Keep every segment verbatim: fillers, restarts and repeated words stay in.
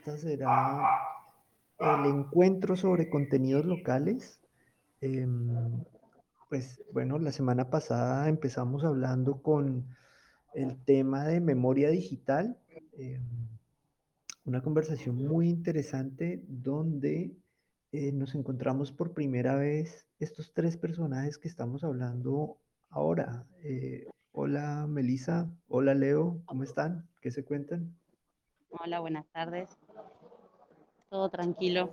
esta será el encuentro sobre contenidos locales. Eh, pues bueno, la semana pasada empezamos hablando con el tema de memoria digital, eh, una conversación muy interesante donde eh, nos encontramos por primera vez estos tres personajes que estamos hablando ahora. Eh, hola Melissa, hola Leo, ¿cómo están? ¿Qué se cuentan? Hola, buenas tardes. Todo tranquilo.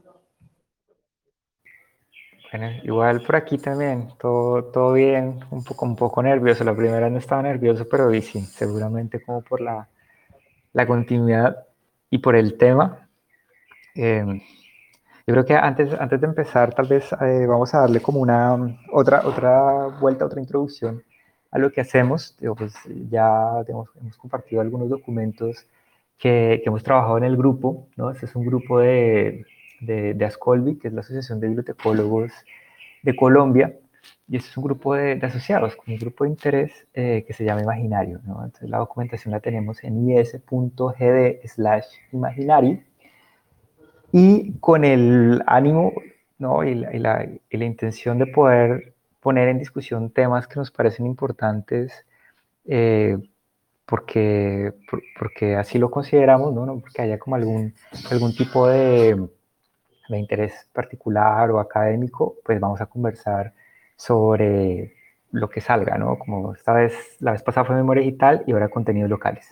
Bueno, igual por aquí también, todo, todo bien, un poco, un poco nervioso. La primera no estaba nervioso, pero sí, sí, seguramente como por la, la continuidad y por el tema. Eh, yo creo que antes, antes de empezar, tal vez eh, vamos a darle como una otra, otra vuelta, otra introducción a lo que hacemos. Digo, pues ya digamos, hemos compartido algunos documentos que, que hemos trabajado en el grupo, ¿no? Este es un grupo de, de, de ASCOLBI, que es la Asociación de Bibliotecólogos de Colombia, y este es un grupo de, de asociados, con un grupo de interés eh, que se llama Imaginario, ¿no? Entonces la documentación la tenemos en is.gd slash imaginari, y con el ánimo, ¿no? y, la, y, la, y la intención de poder poner en discusión temas que nos parecen importantes, eh, porque, por, porque así lo consideramos, ¿no? No porque haya como algún, algún tipo de, de interés particular o académico, pues vamos a conversar sobre lo que salga, ¿no? Como esta vez, la vez pasada fue memoria digital y ahora contenidos locales.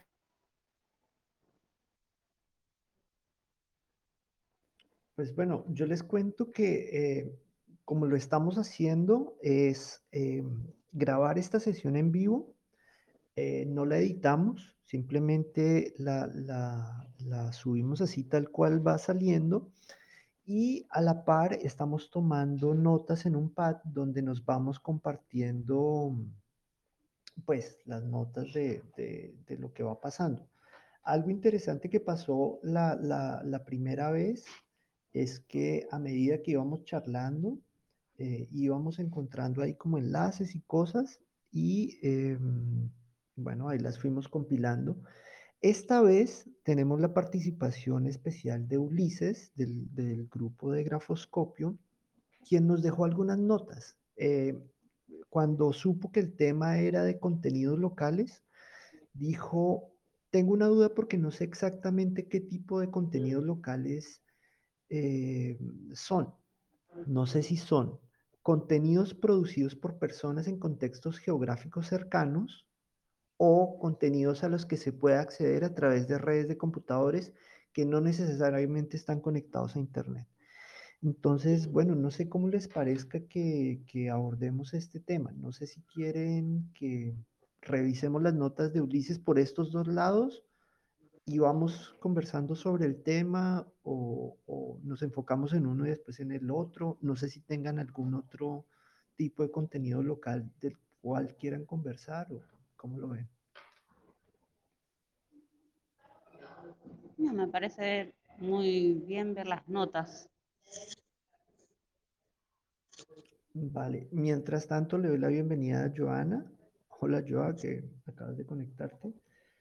Pues bueno, yo les cuento que eh, como lo estamos haciendo es eh, grabar esta sesión en vivo, eh, no la editamos, simplemente la, la, la subimos así tal cual va saliendo y a la par estamos tomando notas en un pad donde nos vamos compartiendo pues las notas de, de, de lo que va pasando. Algo interesante que pasó la, la, la primera vez es que a medida que íbamos charlando, eh, íbamos encontrando ahí como enlaces y cosas y eh, bueno, ahí las fuimos compilando. Esta vez tenemos la participación especial de Ulises del, del grupo de Grafoscopio, quien nos dejó algunas notas. Eh, cuando supo que el tema era de contenidos locales, dijo, tengo una duda porque no sé exactamente qué tipo de contenidos locales eh, son. No sé si son contenidos producidos por personas en contextos geográficos cercanos o contenidos a los que se puede acceder a través de redes de computadores que no necesariamente están conectados a Internet. Entonces, bueno, no sé cómo les parezca que, que abordemos este tema. No sé si quieren que revisemos las notas de Ulises por estos dos lados y vamos conversando sobre el tema o, o nos enfocamos en uno y después en el otro. No sé si tengan algún otro tipo de contenido local del cual quieran conversar o cómo lo ven. No, me parece muy bien ver las notas. Vale, mientras tanto le doy la bienvenida a Joana. Hola Joa, que acabas de conectarte.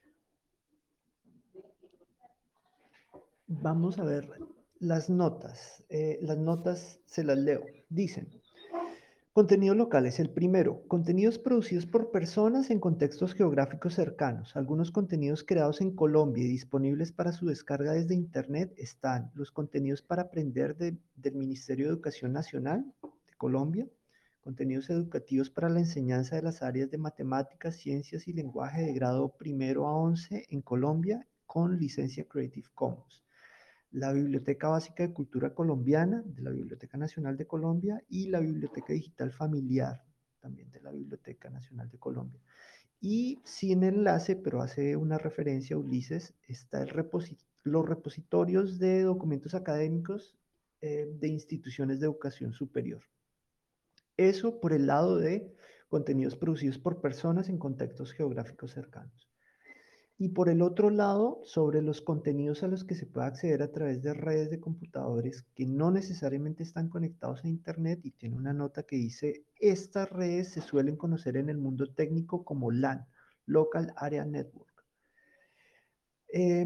Vamos a ver las notas. Eh, las notas se las leo. Dicen, contenidos locales. El primero, contenidos producidos por personas en contextos geográficos cercanos. Algunos contenidos creados en Colombia y disponibles para su descarga desde Internet están los contenidos para aprender de, del Ministerio de Educación Nacional de Colombia, contenidos educativos para la enseñanza de las áreas de matemáticas, ciencias y lenguaje de grado primero a once en Colombia con licencia Creative Commons, la Biblioteca Básica de Cultura Colombiana de la Biblioteca Nacional de Colombia y la Biblioteca Digital Familiar también de la Biblioteca Nacional de Colombia. Y sin enlace, pero hace una referencia a Ulises, está el reposit los repositorios de documentos académicos eh, de instituciones de educación superior. Eso por el lado de contenidos producidos por personas en contextos geográficos cercanos. Y por el otro lado, sobre los contenidos a los que se puede acceder a través de redes de computadores que no necesariamente están conectados a Internet, y tiene una nota que dice, estas redes se suelen conocer en el mundo técnico como LAN, Local Area Network. Eh,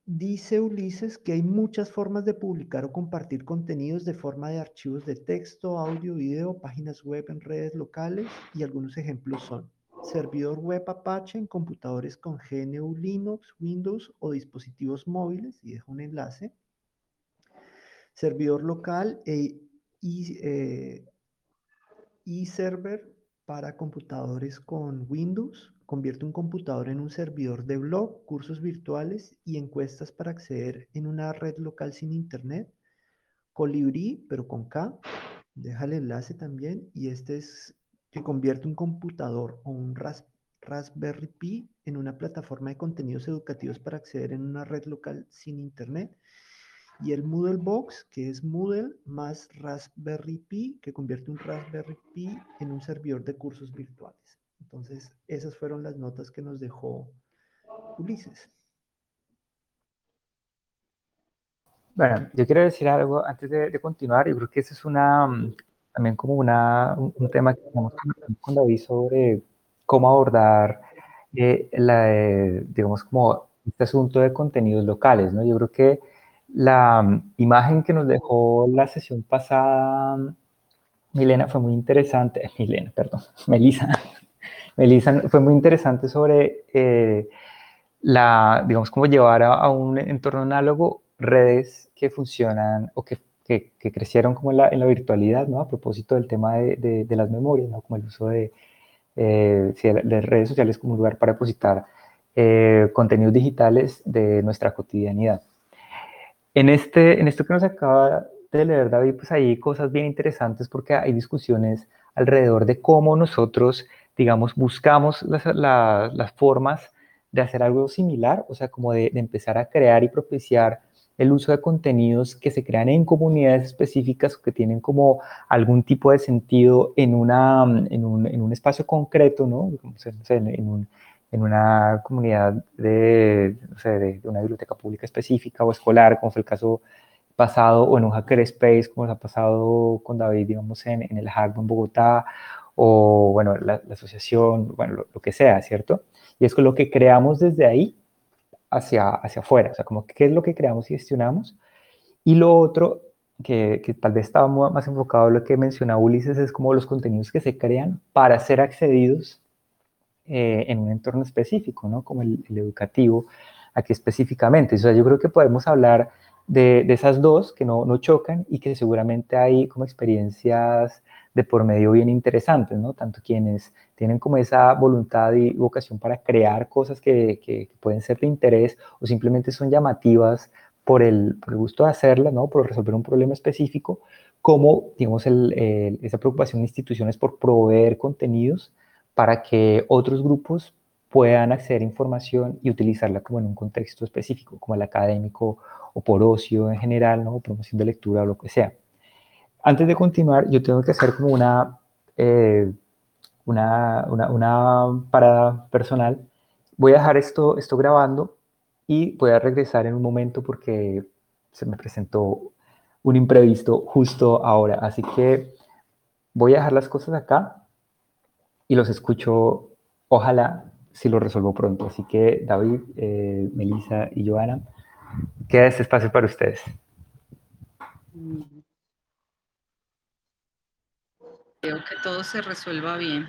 dice Ulises que hay muchas formas de publicar o compartir contenidos de forma de archivos de texto, audio, video, páginas web en redes locales y algunos ejemplos son servidor web Apache en computadores con G N U Linux, Windows o dispositivos móviles, y dejo un enlace, servidor local e y, eh, eServer para computadores con Windows. Convierte un computador en un servidor de blog, cursos virtuales y encuestas para acceder en una red local sin internet. Colibrí, pero con K. Deja el enlace también. Y este es que convierte un computador o un ras Raspberry Pi en una plataforma de contenidos educativos para acceder en una red local sin internet. Y el Moodle Box, que es Moodle más Raspberry Pi, que convierte un Raspberry Pi en un servidor de cursos virtuales. Entonces, esas fueron las notas que nos dejó Ulises. Bueno, yo quiero decir algo antes de, de continuar. Yo creo que eso es una, mm, también como una, un, un tema que tenemos con David sobre cómo abordar, eh, la, eh, digamos, como este asunto de contenidos locales, ¿no? Yo creo que la mm, imagen que nos dejó la sesión pasada, mm, Milena, fue muy interesante. Milena, perdón, Melissa. Melissa, fue muy interesante sobre eh, la, digamos, cómo llevar a, a un entorno análogo redes que funcionan o que, que, que crecieron como en la, en la, virtualidad, ¿no? A propósito del tema de, de, de las memorias, ¿no? Como el uso de, eh, sí, de redes sociales como un lugar para depositar eh, contenidos digitales de nuestra cotidianidad. En, este, en esto que nos acaba de leer David, pues hay cosas bien interesantes porque hay discusiones alrededor de cómo nosotros, digamos, buscamos las, la, las formas de hacer algo similar, o sea, como de, de empezar a crear y propiciar el uso de contenidos que se crean en comunidades específicas o que tienen como algún tipo de sentido en, una, en, un, en un espacio concreto, ¿no? No sé, en un, en una comunidad de, no sé, de, de una biblioteca pública específica o escolar, como fue el caso pasado, o en un hackerspace, como nos ha pasado con David, digamos, en, en el Hackbo en Bogotá, o, bueno, la, la asociación, bueno, lo, lo que sea, ¿cierto? Y es con lo que creamos desde ahí hacia, hacia afuera, o sea, como qué es lo que creamos y gestionamos. Y lo otro, que, que tal vez estaba más enfocado en lo que mencionaba Ulises, es como los contenidos que se crean para ser accedidos eh, en un entorno específico, ¿no? Como el, el educativo, aquí específicamente. O sea, yo creo que podemos hablar de, de esas dos que no, no chocan y que seguramente hay como experiencias de por medio bien interesantes, ¿no? Tanto quienes tienen como esa voluntad y vocación para crear cosas que, que, que pueden ser de interés o simplemente son llamativas por el, por el gusto de hacerlas, ¿no? Por resolver un problema específico, como, digamos, el, el, esa preocupación de instituciones por proveer contenidos para que otros grupos puedan acceder a información y utilizarla como en un contexto específico, como el académico o por ocio en general, ¿no? Promoción de lectura o lo que sea. Antes de continuar, yo tengo que hacer como una, eh, una, una, una parada personal. Voy a dejar esto, esto grabando y voy a regresar en un momento porque se me presentó un imprevisto justo ahora. Así que voy a dejar las cosas acá y los escucho, ojalá, si lo resuelvo pronto. Así que David, eh, Melissa y Joana, queda este espacio para ustedes. Creo que todo se resuelva bien.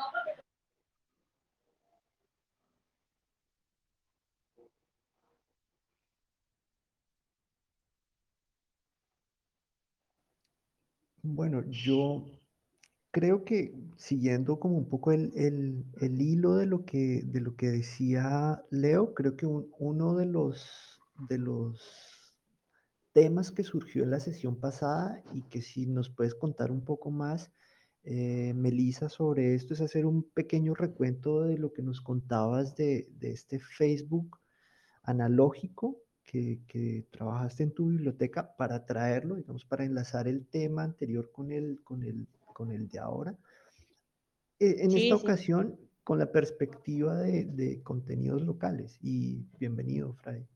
Bueno, yo creo que siguiendo como un poco el, el- el hilo de lo que, de lo que decía Leo, creo que un- uno de los, de los temas que surgió en la sesión pasada y que si nos puedes contar un poco más, eh, Melissa, sobre esto, es hacer un pequeño recuento de lo que nos contabas de, de este Facebook analógico que, que trabajaste en tu biblioteca para traerlo, digamos, para enlazar el tema anterior con el, con el, con el de ahora. Eh, En esta Sí, sí. ocasión, con la perspectiva de, de contenidos locales. Y bienvenido, Fray.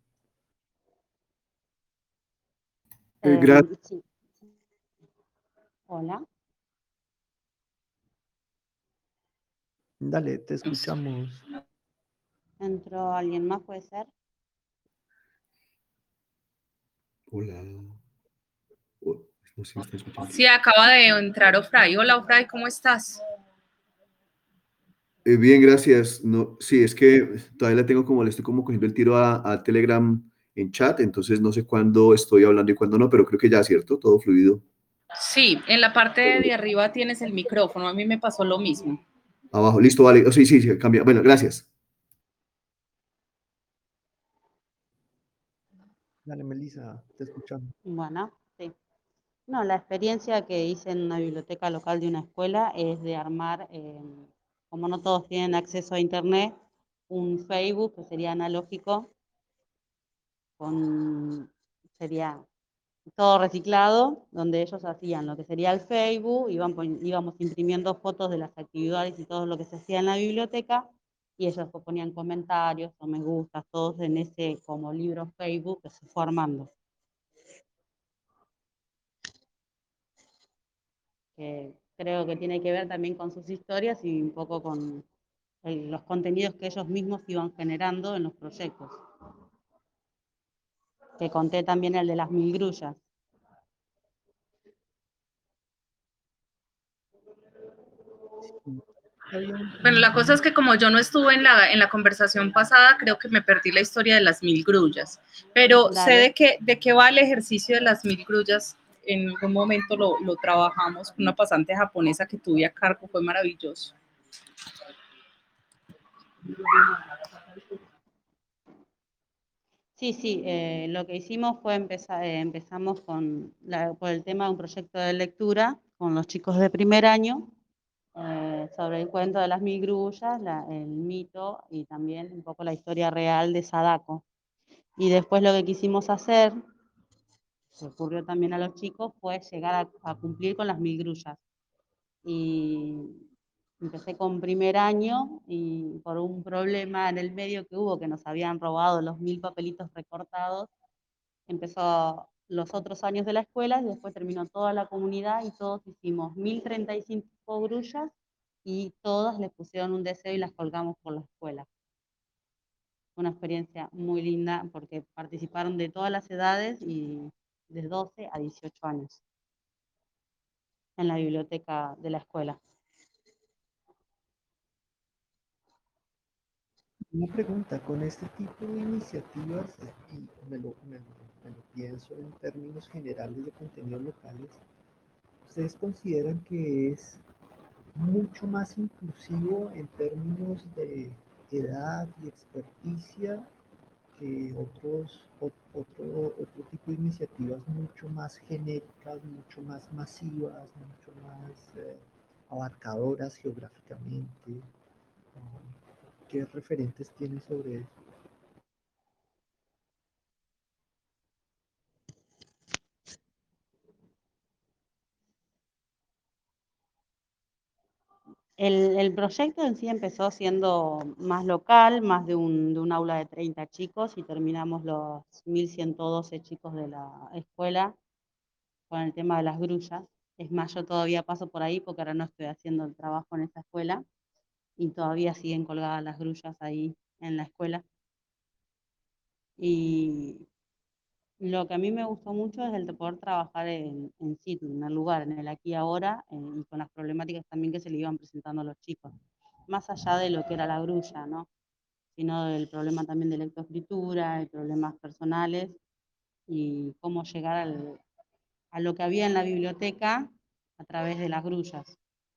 Eh, gracias. Eh, sí. Hola. Dale, te escuchamos. ¿Entró alguien más, puede ser? Hola. Oh, no sé si me están escuchando. Sí, acaba de entrar Ofray. Hola, Ofray, ¿cómo estás? Eh, bien, gracias. No, sí, es que todavía la tengo como, le estoy como cogiendo el tiro a, a Telegram en chat, entonces no sé cuándo estoy hablando y cuándo no, pero creo que ya, ¿cierto? Todo fluido. Sí, en la parte de arriba tienes el micrófono. A mí me pasó lo mismo. Abajo, listo, vale. Oh, sí, sí, sí, cambia. Bueno, gracias. Dale, Melissa, te escuchamos. Bueno, sí. No, la experiencia que hice en una biblioteca local de una escuela es de armar, eh, como no todos tienen acceso a internet, un Facebook que sería analógico, con, sería todo reciclado, donde ellos hacían lo que sería el Facebook, iban, pon- íbamos imprimiendo fotos de las actividades y todo lo que se hacía en la biblioteca, y ellos después ponían comentarios o me gustas, todos en ese como libro Facebook que se fue armando. Que creo que tiene que ver también con sus historias y un poco con el- los contenidos que ellos mismos iban generando en los proyectos. Te conté también el de las mil grullas. Sí, había un- Bueno, la cosa un- es que como yo no estuve en la, en la conversación pasada, creo que me perdí la historia de las mil grullas. Pero sé Dale. de qué, de qué va el ejercicio de las mil grullas. En algún momento lo, lo trabajamos con una pasante japonesa que tuve a cargo. Fue maravilloso. Sí, sí, eh, lo que hicimos fue empezar, eh, empezamos con la- por el tema de un proyecto de lectura con los chicos de primer año, eh, sobre el cuento de las mil grullas, la- el mito y también un poco la historia real de Sadako. Y después lo que quisimos hacer, que ocurrió también a los chicos, fue llegar a, a cumplir con las mil grullas. Y empecé con primer año y por un problema en el medio que hubo, que nos habían robado los mil papelitos recortados, empezó los otros años de la escuela y después terminó toda la comunidad y todos hicimos mil treinta y cinco grullas y todas les pusieron un deseo y las colgamos por la escuela. Una experiencia muy linda porque participaron de todas las edades y de doce a dieciocho años en la biblioteca de la escuela. una pregunta, con este tipo de iniciativas, eh, y me lo, me lo- me lo pienso en términos generales de contenidos locales, ¿ustedes consideran que es mucho más inclusivo en términos de edad y experticia que otros, ot- otro, otro tipo de iniciativas mucho más genéricas, mucho más masivas, mucho más eh, abarcadoras geográficamente? ¿Qué referentes tienes sobre eso? El, el proyecto en sí empezó siendo más local, más de un, de un aula de treinta chicos y terminamos los mil ciento doce chicos de la escuela con el tema de las grullas. Es más, yo todavía paso por ahí porque ahora no estoy haciendo el trabajo en esa escuela y todavía siguen colgadas las grullas ahí en la escuela. Y lo que a mí me gustó mucho es el de poder trabajar en, en situ, en el lugar, en el aquí y ahora, eh, y con las problemáticas también que se le iban presentando a los chicos. Más allá de lo que era la grulla, ¿no? Sino del problema también de lectoescritura, de problemas personales, y cómo llegar al, a lo que había en la biblioteca a través de las grullas.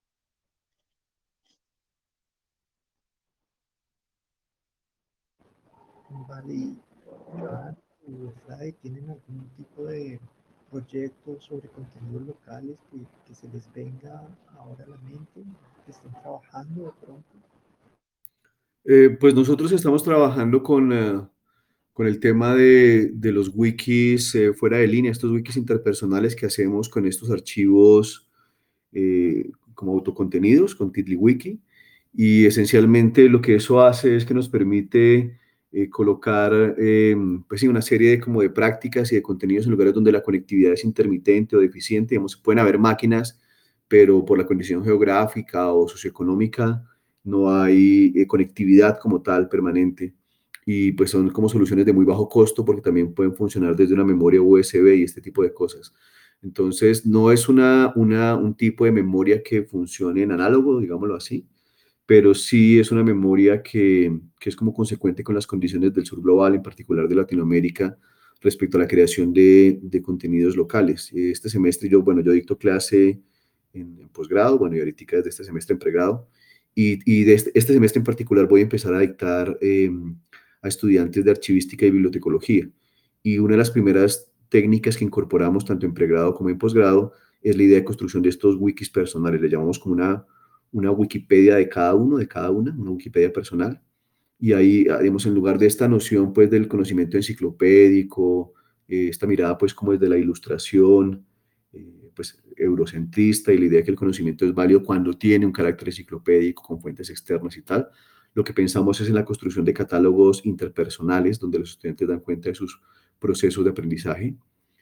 Vale, y Joan o Fray, ¿tienen algún tipo de proyecto sobre contenidos locales que, que se les venga ahora a la mente, que estén trabajando de pronto? Eh, pues nosotros estamos trabajando con, eh, con el tema de, de los wikis eh, fuera de línea, estos wikis interpersonales que hacemos con estos archivos eh, como autocontenidos, con TiddlyWiki. Y esencialmente lo que eso hace es que nos permite eh, colocar eh, pues sí, una serie de, como de prácticas y de contenidos en lugares donde la conectividad es intermitente o deficiente. Digamos, pueden haber máquinas, pero por la condición geográfica o socioeconómica no hay eh, conectividad como tal permanente. y pues son como soluciones de muy bajo costo porque también pueden funcionar desde una memoria U S B y este tipo de cosas. Entonces, no es una, una, un tipo de memoria que funcione en análogo, digámoslo así, pero sí es una memoria que, que es como consecuente con las condiciones del sur global, en particular de Latinoamérica, respecto a la creación de, de contenidos locales. Este semestre yo, bueno, yo dicto clase en, en posgrado, bueno, y ahorita desde este semestre en pregrado, y, y de este, este semestre en particular voy a empezar a dictar eh, a estudiantes de archivística y bibliotecología. Y una de las primeras técnicas que incorporamos tanto en pregrado como en posgrado es la idea de construcción de estos wikis personales, le llamamos como una, una Wikipedia de cada uno, de cada una, una Wikipedia personal. Y ahí, digamos, en lugar de esta noción, pues, del conocimiento enciclopédico, eh, esta mirada, pues, como desde la ilustración, eh, pues, eurocentrista y la idea de que el conocimiento es válido cuando tiene un carácter enciclopédico con fuentes externas y tal, lo que pensamos es en la construcción de catálogos interpersonales donde los estudiantes dan cuenta de sus procesos de aprendizaje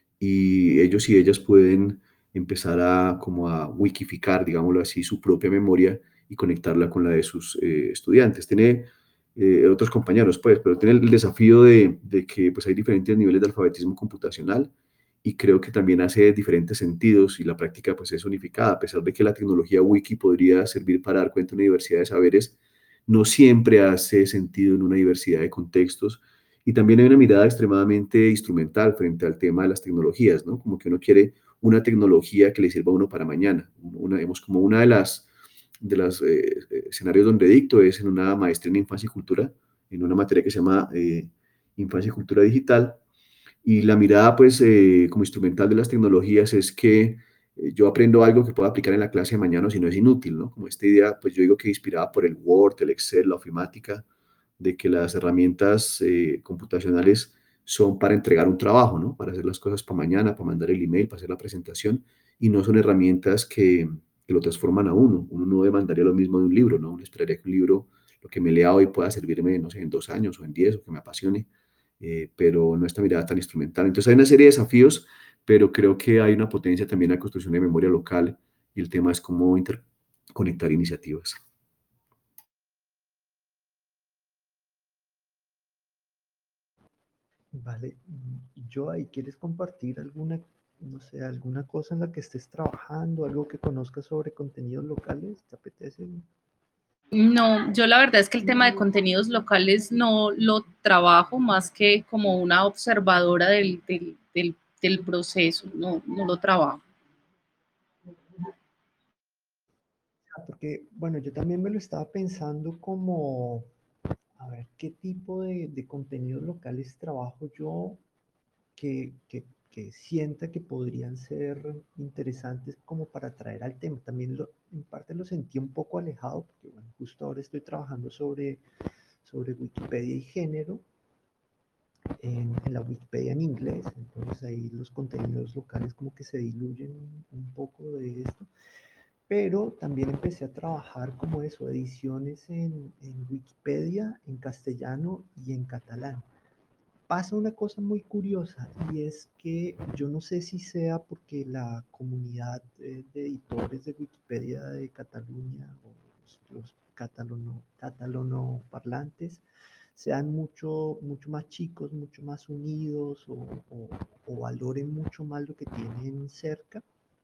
y ellos y ellas pueden empezar a como a wikificar, digámoslo así, su propia memoria y conectarla con la de sus eh, estudiantes. Tiene eh, otros compañeros, pues, pero tiene el desafío de, de que pues, hay diferentes niveles de alfabetismo computacional y creo que también hace diferentes sentidos y la práctica pues es unificada, a pesar de que la tecnología wiki podría servir para dar cuenta de una diversidad de saberes, no siempre hace sentido en una diversidad de contextos y también hay una mirada extremadamente instrumental frente al tema de las tecnologías, ¿no? Como que uno quiere una tecnología que le sirva a uno para mañana. Una, digamos, como una de las de los eh, escenarios donde dicto es en una maestría en infancia y cultura, en una materia que se llama eh, infancia y cultura digital. Y la mirada, pues, eh, como instrumental de las tecnologías es que eh, yo aprendo algo que puedo aplicar en la clase de mañana, o si no es inútil, ¿no? Como esta idea, pues yo digo que inspirada por el Word, el Excel, la ofimática, de que las herramientas eh, computacionales son para entregar un trabajo, ¿no? Para hacer las cosas para mañana, para mandar el email, para hacer la presentación, y no son herramientas que, que lo transforman a uno. Uno no demandaría lo mismo de un libro, ¿no? Uno esperaría que un libro, lo que me lea hoy, pueda servirme, no sé, en dos años o en diez, o que me apasione, eh, pero no esta mirada tan instrumental. Entonces hay una serie de desafíos, pero creo que hay una potencia también en la construcción de memoria local, y el tema es cómo interconectar iniciativas. Vale, mm, Joa, ¿y quieres compartir alguna, no sé, alguna cosa en la que estés trabajando, algo que conozcas sobre contenidos locales? ¿Te apetece? No, yo la verdad es que el tema de contenidos locales no lo trabajo más que como una observadora del, del, del, del proceso, no, no lo trabajo. Ah, porque, bueno, yo también me lo estaba pensando como, a ver, ¿qué tipo de, de contenidos locales trabajo yo que, que, que sienta que podrían ser interesantes como para traer al tema? También lo, en parte lo sentí un poco alejado, porque, bueno, justo ahora estoy trabajando sobre, sobre Wikipedia y género, en, en la Wikipedia en inglés, entonces ahí los contenidos locales como que se diluyen un poco de esto, pero también empecé a trabajar como eso, ediciones en, en Wikipedia, en castellano y en catalán. Pasa una cosa muy curiosa y es que yo no sé si sea porque la comunidad eh, de editores de Wikipedia de Cataluña o los, los catalono, catalono parlantes sean mucho, mucho más chicos, mucho más unidos o, o, o valoren mucho más lo que tienen cerca.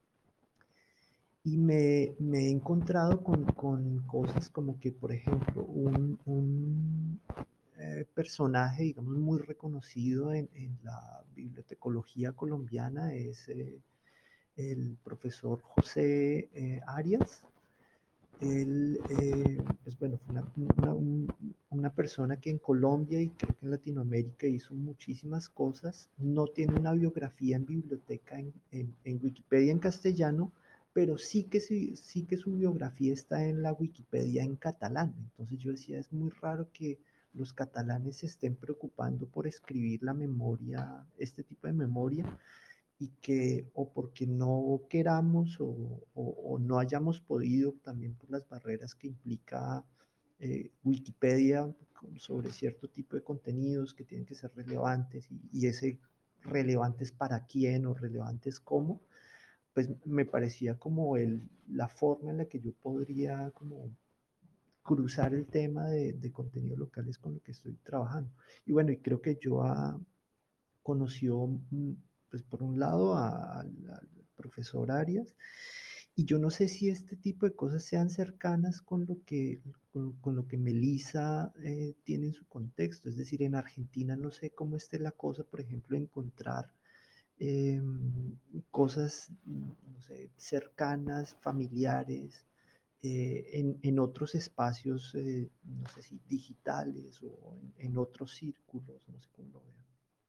Y me, me he encontrado con, con, cosas como que, por ejemplo, un, un eh, personaje, digamos, muy reconocido en, en, la bibliotecología colombiana es eh, el profesor José eh, Arias. Él, eh, pues bueno, fue una, una, un, una, persona que en Colombia y creo que en Latinoamérica hizo muchísimas cosas. No tiene una biografía en biblioteca en, en, en Wikipedia en castellano, pero sí que, sí, sí que su biografía está en la Wikipedia en catalán. Entonces yo decía, es muy raro que los catalanes se estén preocupando por escribir la memoria, este tipo de memoria, y que o porque no queramos o, o, o no hayamos podido, también por las barreras que implica eh, Wikipedia sobre cierto tipo de contenidos que tienen que ser relevantes y, y ese relevantes para quién o relevantes cómo, pues me parecía como el, la forma en la que yo podría como cruzar el tema de, de contenidos locales con lo que estoy trabajando. Y bueno, y creo que yo ah, conoció, mm, pues por un lado, a- al al profesor Arias, y yo no sé si este tipo de cosas sean cercanas con lo que, con, con lo que Melissa eh, tiene en su contexto. Es decir, en Argentina no sé cómo esté la cosa, por ejemplo, encontrar eh, cosas, mm, no sé, cercanas, familiares, eh, en, en otros espacios, eh, no sé si digitales o en, en otros círculos, no sé cómo lo vean.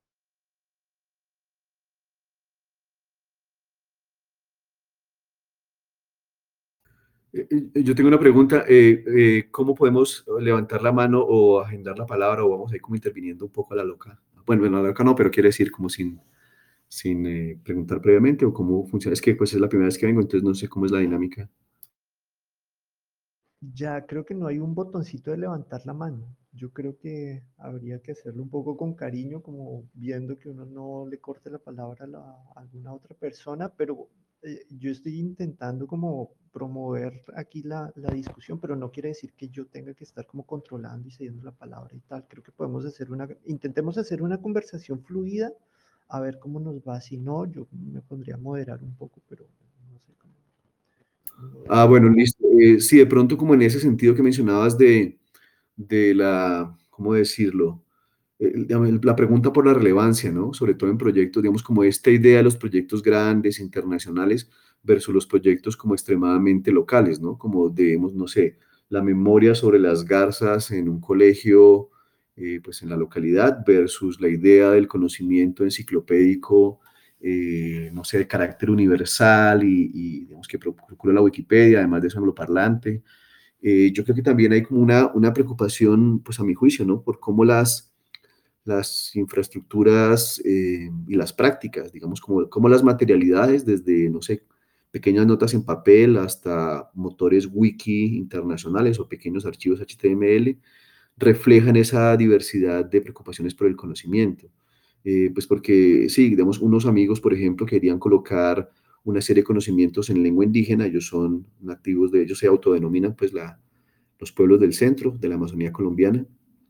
Eh, eh, Yo tengo una pregunta, eh, eh, ¿cómo podemos levantar la mano o agendar la palabra o vamos a ir como interviniendo un poco a la loca? Bueno, bueno, a la loca no, pero quiere decir como sin, sin eh, preguntar previamente o cómo funciona. Es que pues es la primera vez que vengo, entonces no sé cómo es la dinámica. Ya creo que no hay un botoncito de levantar la mano. Yo creo que habría que hacerlo un poco con cariño, como viendo que uno no le corte la palabra a, la- a alguna otra persona, pero eh, yo estoy intentando como promover aquí la, la discusión, pero no quiere decir que yo tenga que estar como controlando y cediendo la palabra y tal. Creo que podemos hacer una, intentemos hacer una conversación fluida, a ver cómo nos va. Si no, yo me pondría a moderar un poco, pero no sé cómo, cómo lo Ah, vean. bueno, listo. Eh, sí, de pronto como en ese sentido que mencionabas de, de la, ¿cómo decirlo? Eh, digamos, la pregunta por la relevancia, ¿no? Sobre todo en proyectos, digamos, como esta idea de los proyectos grandes, internacionales, versus los proyectos como extremadamente locales, ¿no? Como debemos, no sé, la memoria sobre las garzas en un colegio, eh, pues en la localidad, versus la idea del conocimiento enciclopédico, eh, no sé, de carácter universal y, y digamos, que procura la Wikipedia, además de eso angloparlante. Eh, yo creo que también hay como una, una preocupación, pues a mi juicio, ¿no? Por cómo las las infraestructuras eh, y las prácticas, digamos, como, como las materialidades, desde, no sé, pequeñas notas en papel hasta motores wiki internacionales o pequeños archivos H T M L, reflejan esa diversidad de preocupaciones por el conocimiento. Eh, pues porque, sí, digamos, unos amigos, por ejemplo, querían colocar una serie de conocimientos en lengua indígena, ellos son nativos de ellos, se autodenominan pues la, los pueblos del centro de la Amazonía colombiana,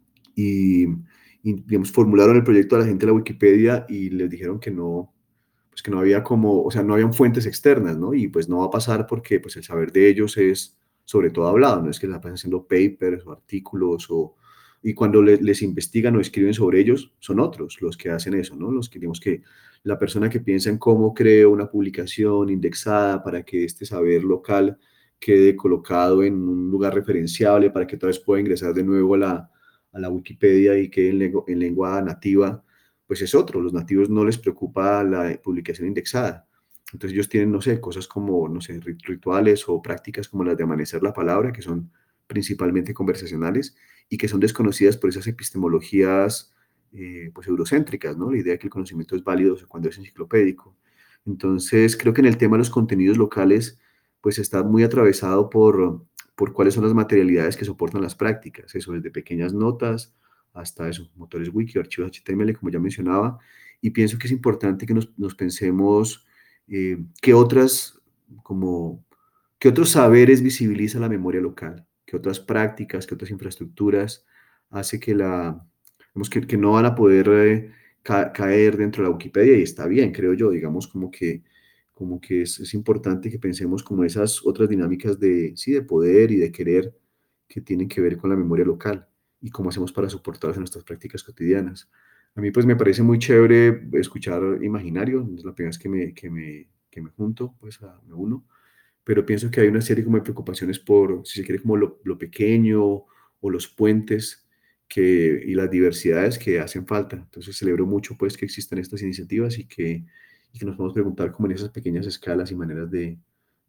y, y, digamos, formularon el proyecto a la gente de la Wikipedia y les dijeron que no, pues que no había como, o sea, no habían fuentes externas, ¿no? Y pues no va a pasar porque pues el saber de ellos es sobre todo hablado, no es que les pasen haciendo papers o artículos o, y cuando le, les investigan o escriben sobre ellos, son otros los que hacen eso, ¿no? Los que, digamos que la persona que piensa en cómo creo una publicación indexada para que este saber local quede colocado en un lugar referenciable para que otra vez pueda ingresar de nuevo a la, a la Wikipedia y quede en, lengua, en lengua nativa, pues es otro. Los nativos no les preocupa la publicación indexada. Entonces ellos tienen, no sé, cosas como, no sé, rituales o prácticas como las de amanecer la palabra, que son principalmente conversacionales y que son desconocidas por esas epistemologías eh, pues eurocéntricas, ¿no? La idea de que el conocimiento es válido cuando es enciclopédico. Entonces creo que en el tema de los contenidos locales, pues está muy atravesado por, por cuáles son las materialidades que soportan las prácticas, eso desde pequeñas notas hasta eso, motores wiki, archivos H T M L, como ya mencionaba, y pienso que es importante que nos, nos pensemos eh, qué otras, como, qué otros saberes visibiliza la memoria local, qué otras prácticas, qué otras infraestructuras hace que la, digamos, que, que no van a poder eh, ca caer dentro de la Wikipedia y está bien, creo yo, digamos, como que como que es, es, importante que pensemos como esas otras dinámicas de, sí, de poder y de querer que tienen que ver con la memoria local y cómo hacemos para soportarlas en nuestras prácticas cotidianas. A mí pues me parece muy chévere escuchar Imaginario, es la primera vez que me, que me, que me junto, pues a, me uno, pero pienso que hay una serie como de preocupaciones por, si se quiere, como lo, lo pequeño o los puentes que, y las diversidades que hacen falta. Entonces celebro mucho pues que existan estas iniciativas y que, y que nos podamos preguntar como en esas pequeñas escalas y maneras de,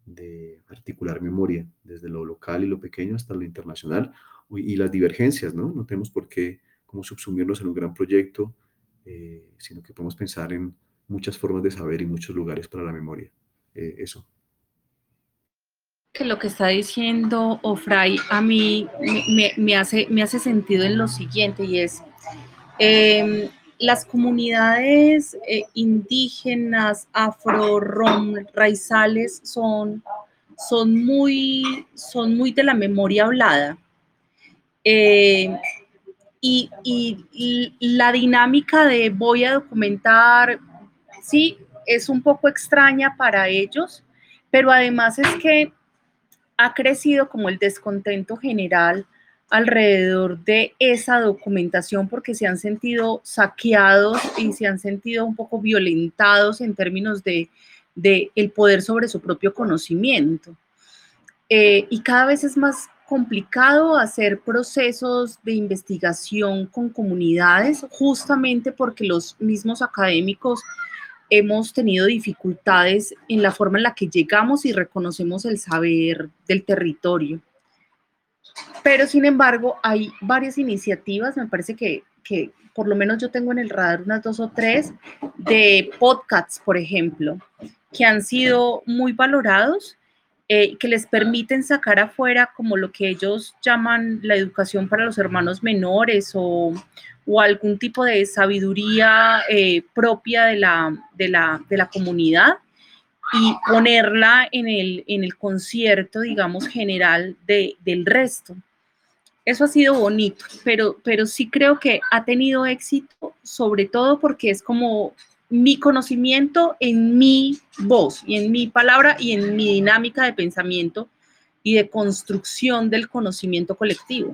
de articular memoria, desde lo local y lo pequeño hasta lo internacional, y las divergencias, ¿no? No tenemos por qué como subsumirnos en un gran proyecto, eh, sino que podemos pensar en muchas formas de saber y muchos lugares para la memoria. Eh, eso. Que lo que está diciendo Ofray a mí me, me, me, hace, me hace sentido en lo siguiente, y es eh, las comunidades eh, indígenas, afro, rom, raizales son, son, muy, son muy de la memoria hablada. Eh, y, y, y la dinámica de voy a documentar, sí, es un poco extraña para ellos, pero además es que ha crecido como el descontento general alrededor de esa documentación porque se han sentido saqueados y se han sentido un poco violentados en términos de, de el poder sobre su propio conocimiento. Eh, y cada vez es más complicado hacer procesos de investigación con comunidades, justamente porque los mismos académicos hemos tenido dificultades en la forma en la que llegamos y reconocemos el saber del territorio. Pero, sin embargo, hay varias iniciativas, me parece que, que por lo menos yo tengo en el radar unas dos o tres, de podcasts, por ejemplo, que han sido muy valorados, eh, que les permiten sacar afuera como lo que ellos llaman la educación para los hermanos menores o, o algún tipo de sabiduría eh, propia de la, de, la, de la comunidad y ponerla en el, en el concierto, digamos, general de, del resto. Eso ha sido bonito, pero, pero sí creo que ha tenido éxito, sobre todo porque es como mi conocimiento en mi voz y en mi palabra y en mi dinámica de pensamiento y de construcción del conocimiento colectivo.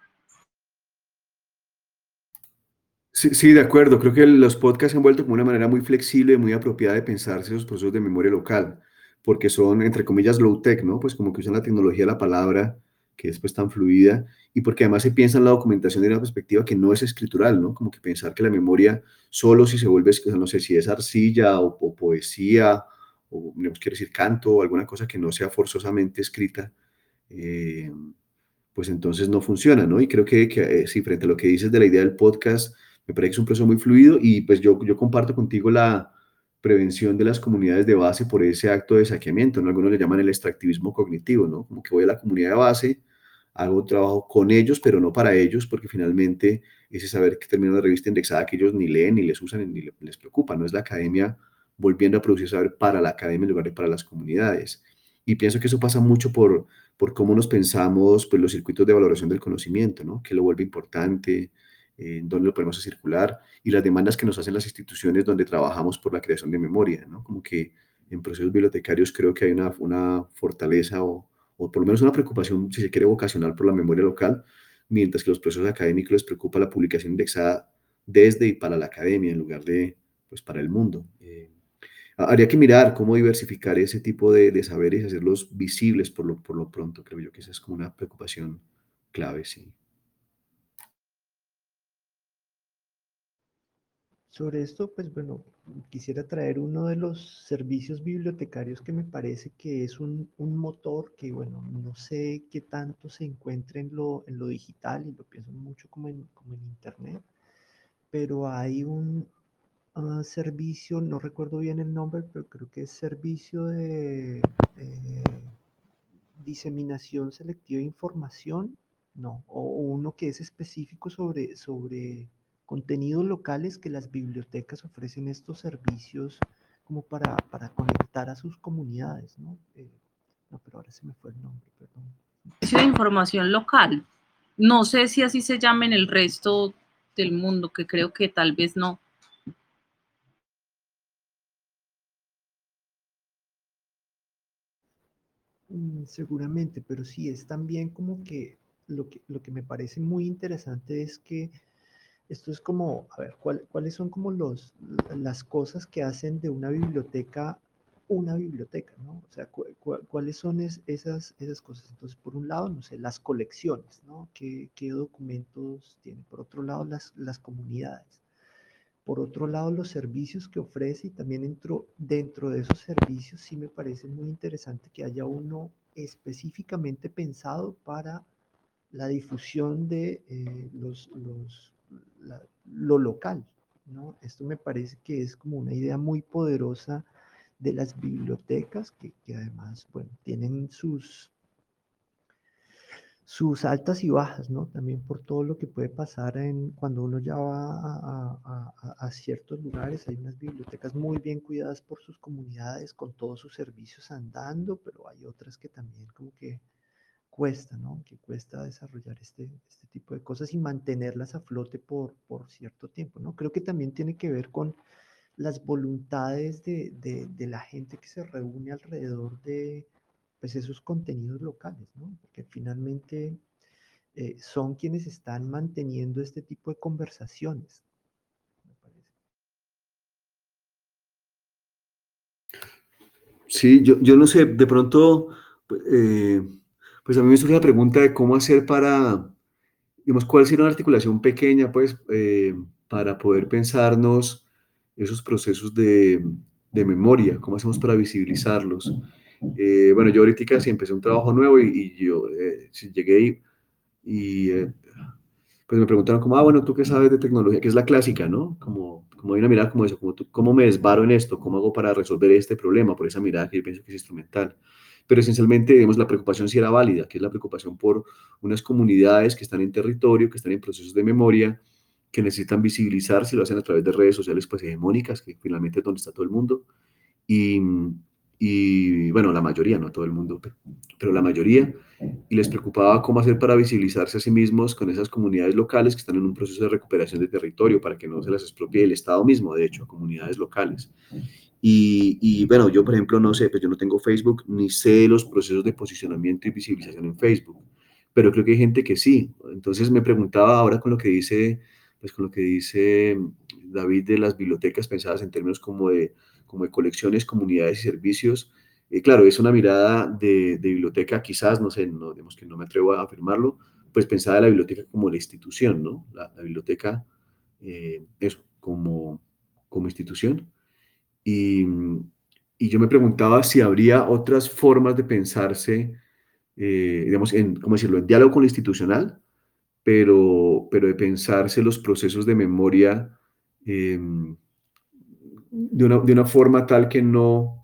Sí, sí, de acuerdo. Creo que los podcasts se han vuelto como una manera muy flexible y muy apropiada de pensarse esos procesos de memoria local, porque son, entre comillas, low tech, ¿no? Pues como que usan la tecnología de la palabra, que es pues tan fluida, y porque además se piensa en la documentación de una perspectiva que no es escritural, ¿no? Como que pensar que la memoria solo si se vuelve, no sé, si es arcilla o, o poesía, o digamos, quiere decir canto, o alguna cosa que no sea forzosamente escrita, eh, pues entonces no funciona, ¿no? Y creo que, que eh, sí, frente a lo que dices de la idea del podcast, me parece que es un proceso muy fluido y pues yo, yo comparto contigo la prevención de las comunidades de base por ese acto de saqueamiento, ¿no? Algunos le llaman el extractivismo cognitivo, ¿no? Como que voy a la comunidad de base, hago trabajo con ellos, pero no para ellos, porque finalmente ese saber que termina una revista indexada que ellos ni leen, ni les usan, ni les preocupa, no es la academia volviendo a producir saber para la academia en lugar de para las comunidades. Y pienso que eso pasa mucho por, por cómo nos pensamos pues, los circuitos de valoración del conocimiento, ¿no? ¿Qué lo vuelve importante? Eh, ¿Dónde lo podemos hacer circular? Y las demandas que nos hacen las instituciones donde trabajamos por la creación de memoria, ¿no? Como que en procesos bibliotecarios creo que hay una, una fortaleza o, o por lo menos una preocupación, si se quiere, vocacional por la memoria local, mientras que los procesos académicos les preocupa la publicación indexada desde y para la academia en lugar de, pues, para el mundo. Eh, Habría que mirar cómo diversificar ese tipo de, de saberes y hacerlos visibles por lo, por lo pronto. Creo yo que esa es como una preocupación clave, sí. Sobre esto, pues bueno, quisiera traer uno de los servicios bibliotecarios que me parece que es un, un motor que, bueno, no sé qué tanto se encuentra en lo, en lo digital y lo pienso mucho como en, como en Internet, pero hay un uh, servicio, no recuerdo bien el nombre, pero creo que es servicio de eh, diseminación selectiva de información, no, o, o uno que es específico sobre, sobre contenidos locales que las bibliotecas ofrecen estos servicios como para, para conectar a sus comunidades, ¿no? Eh, no, pero ahora se me fue el nombre, perdón. De información local. No sé si así se llama en el resto del mundo, que creo que tal vez no. Mm, seguramente, pero sí, es también como que lo que, lo que me parece muy interesante es que esto es como, a ver, ¿cuál- ¿cuáles son como los, las cosas que hacen de una biblioteca una biblioteca, ¿no? O sea, cu- cu- ¿cuáles son es- esas, esas cosas? Entonces, por un lado, no sé, las colecciones, ¿no? ¿Qué, qué documentos tiene? Por otro lado, las, las comunidades. Por otro lado, los servicios que ofrece y también dentro, dentro de esos servicios sí me parece muy interesante que haya uno específicamente pensado para la difusión de eh, los, los, la- lo local, ¿no? Esto me parece que es como una idea muy poderosa de las bibliotecas que, que además, bueno, tienen sus, sus altas y bajas, ¿no? También por todo lo que puede pasar en, cuando uno ya va a, a- a- a ciertos lugares. Hay unas bibliotecas muy bien cuidadas por sus comunidades, con todos sus servicios andando, pero hay otras que también como que cuesta, ¿no? Que cuesta desarrollar este, este tipo de cosas y mantenerlas a flote por, por cierto tiempo, ¿no? Creo que también tiene que ver con las voluntades de, de, de la gente que se reúne alrededor de pues, esos contenidos locales, ¿no? Porque finalmente eh, son quienes están manteniendo este tipo de conversaciones, me parece. Sí, yo, yo no sé, de pronto, eh, pues a mí me surge la pregunta de cómo hacer para, digamos, cuál sería una articulación pequeña, pues, eh, para poder pensarnos esos procesos de, de memoria, cómo hacemos para visibilizarlos. Eh, bueno, yo ahorita sí empecé un trabajo nuevo y, y yo eh, sí llegué y, y, eh, pues me preguntaron como, ah, bueno, ¿tú qué sabes de tecnología? Que es la clásica, ¿no? Como, como hay una mirada como eso, como tú, ¿cómo me desbaro en esto? ¿Cómo hago para resolver este problema? Por esa mirada que yo pienso que es instrumental. Pero esencialmente, digamos, la preocupación sí era válida, que es la preocupación por unas comunidades que están en territorio, que están en procesos de memoria, que necesitan visibilizar, si lo hacen a través de redes sociales, pues hegemónicas, que finalmente es donde está todo el mundo. Y, y bueno, la mayoría, no todo el mundo, pero, pero la mayoría, y les preocupaba cómo hacer para visibilizarse a sí mismos con esas comunidades locales que están en un proceso de recuperación de territorio para que no se las expropie el Estado mismo, de hecho, comunidades locales. Y, y bueno, yo por ejemplo no sé, pues yo no tengo Facebook, ni sé los procesos de posicionamiento y visibilización en Facebook, pero creo que hay gente que sí. Entonces me preguntaba ahora con lo que dice, pues con lo que dice David de las bibliotecas pensadas en términos como de, como de colecciones, comunidades y servicios. Eh, claro, es una mirada de, de biblioteca, quizás, no sé, no, digamos que no me atrevo a afirmarlo, pues pensada la biblioteca como la institución, ¿no? La, la biblioteca, eh, eso, como, como institución. Y, y yo me preguntaba si habría otras formas de pensarse, eh, digamos, en, ¿cómo decirlo?, en diálogo con lo institucional, pero, pero de pensarse los procesos de memoria eh, de, una, de una forma tal que no,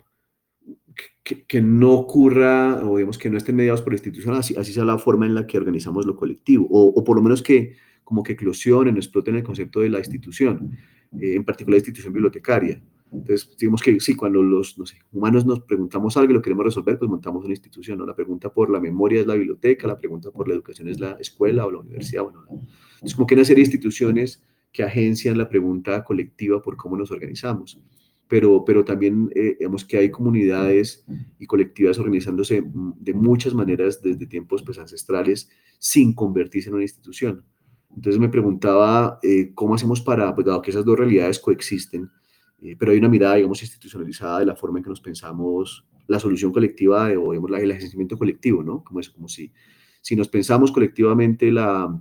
que, que no ocurra, o digamos que no estén mediados por la institución, así, así sea la forma en la que organizamos lo colectivo, o, o por lo menos que como que eclosionen o exploten el concepto de la institución, eh, en particular la institución bibliotecaria. Entonces, digamos que sí, cuando los no sé, humanos nos preguntamos algo y lo queremos resolver, pues montamos una institución, ¿no? La pregunta por la memoria es la biblioteca, la pregunta por la educación es la escuela o la universidad. Bueno, es como que una serie de instituciones que agencian la pregunta colectiva por cómo nos organizamos. Pero, pero también, eh, digamos que hay comunidades y colectivas organizándose de muchas maneras desde tiempos pues, ancestrales sin convertirse en una institución. Entonces me preguntaba eh, cómo hacemos para, pues dado que esas dos realidades coexisten, eh, pero hay una mirada, digamos, institucionalizada de la forma en que nos pensamos la solución colectiva de, o digamos, la, el agenciamiento colectivo, ¿no? Como es como si, si nos pensamos colectivamente la,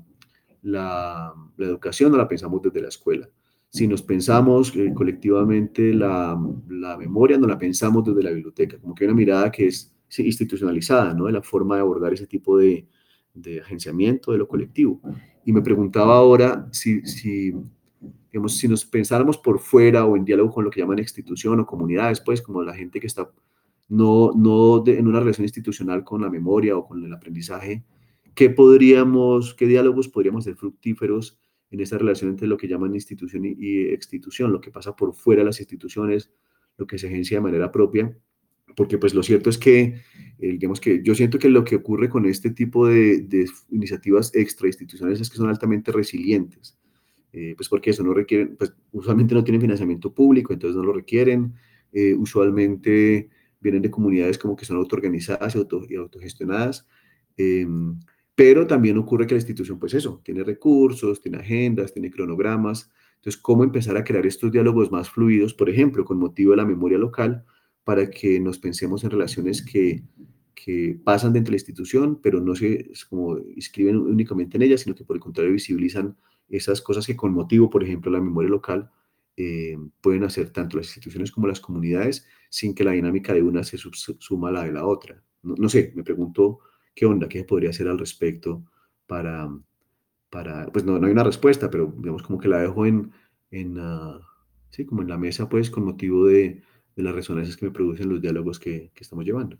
la, la educación, no la pensamos desde la escuela. Si nos pensamos eh, colectivamente la, la memoria, no la pensamos desde la biblioteca, como que hay una mirada que es sí, institucionalizada, ¿no? De la forma de abordar ese tipo de, de agenciamiento de lo colectivo. Y me preguntaba ahora si, si, digamos, si nos pensáramos por fuera o en diálogo con lo que llaman institución o comunidades, pues como la gente que está no, no de, en una relación institucional con la memoria o con el aprendizaje, ¿qué podríamos, qué diálogos podríamos ser fructíferos en esa relación entre lo que llaman institución y, y institución, lo que pasa por fuera de las instituciones, lo que se agencia de manera propia? Porque pues lo cierto es que, eh, digamos que yo siento que lo que ocurre con este tipo de, de iniciativas extrainstitucionales es que son altamente resilientes, eh, pues porque eso no requieren, pues usualmente no tienen financiamiento público, entonces no lo requieren, eh, usualmente vienen de comunidades como que son autoorganizadas y, auto, y autogestionadas, eh, pero también ocurre que la institución, pues eso, tiene recursos, tiene agendas, tiene cronogramas, entonces cómo empezar a crear estos diálogos más fluidos, por ejemplo, con motivo de la memoria local, para que nos pensemos en relaciones que, que pasan dentro de la institución, pero no se como inscriben únicamente en ella, sino que por el contrario visibilizan esas cosas que con motivo, por ejemplo, la memoria local, eh, pueden hacer tanto las instituciones como las comunidades sin que la dinámica de una se suma a la de la otra. No, no sé, me pregunto qué onda, qué se podría hacer al respecto para, para pues no, no hay una respuesta, pero digamos como que la dejo en, en uh, sí, como en la mesa, pues con motivo de, de las resonancias que me producen los diálogos que, que estamos llevando.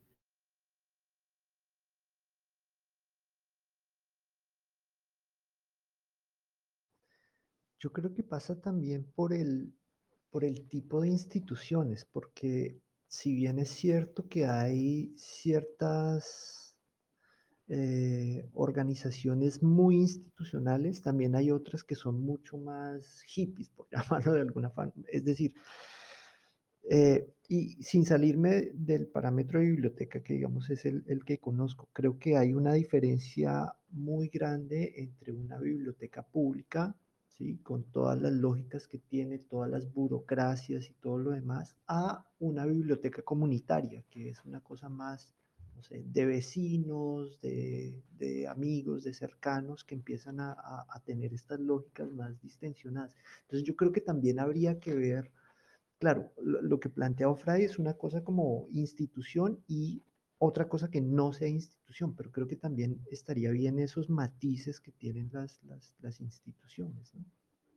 Yo creo que pasa también por el, por el tipo de instituciones, porque si bien es cierto que hay ciertas eh, organizaciones muy institucionales, también hay otras que son mucho más hippies, por llamarlo de alguna forma. Es decir, eh, y sin salirme del parámetro de biblioteca, que digamos es el, el que conozco, creo que hay una diferencia muy grande entre una biblioteca pública, ¿sí? Con todas las lógicas que tiene, todas las burocracias y todo lo demás, a una biblioteca comunitaria, que es una cosa más, no sé, de vecinos, de, de amigos, de cercanos, que empiezan a, a, a tener estas lógicas más distensionadas. Entonces yo creo que también habría que ver. Claro, lo, lo que plantea Ofray es una cosa como institución y otra cosa que no sea institución, pero creo que también estaría bien esos matices que tienen las, las, las instituciones, ¿no?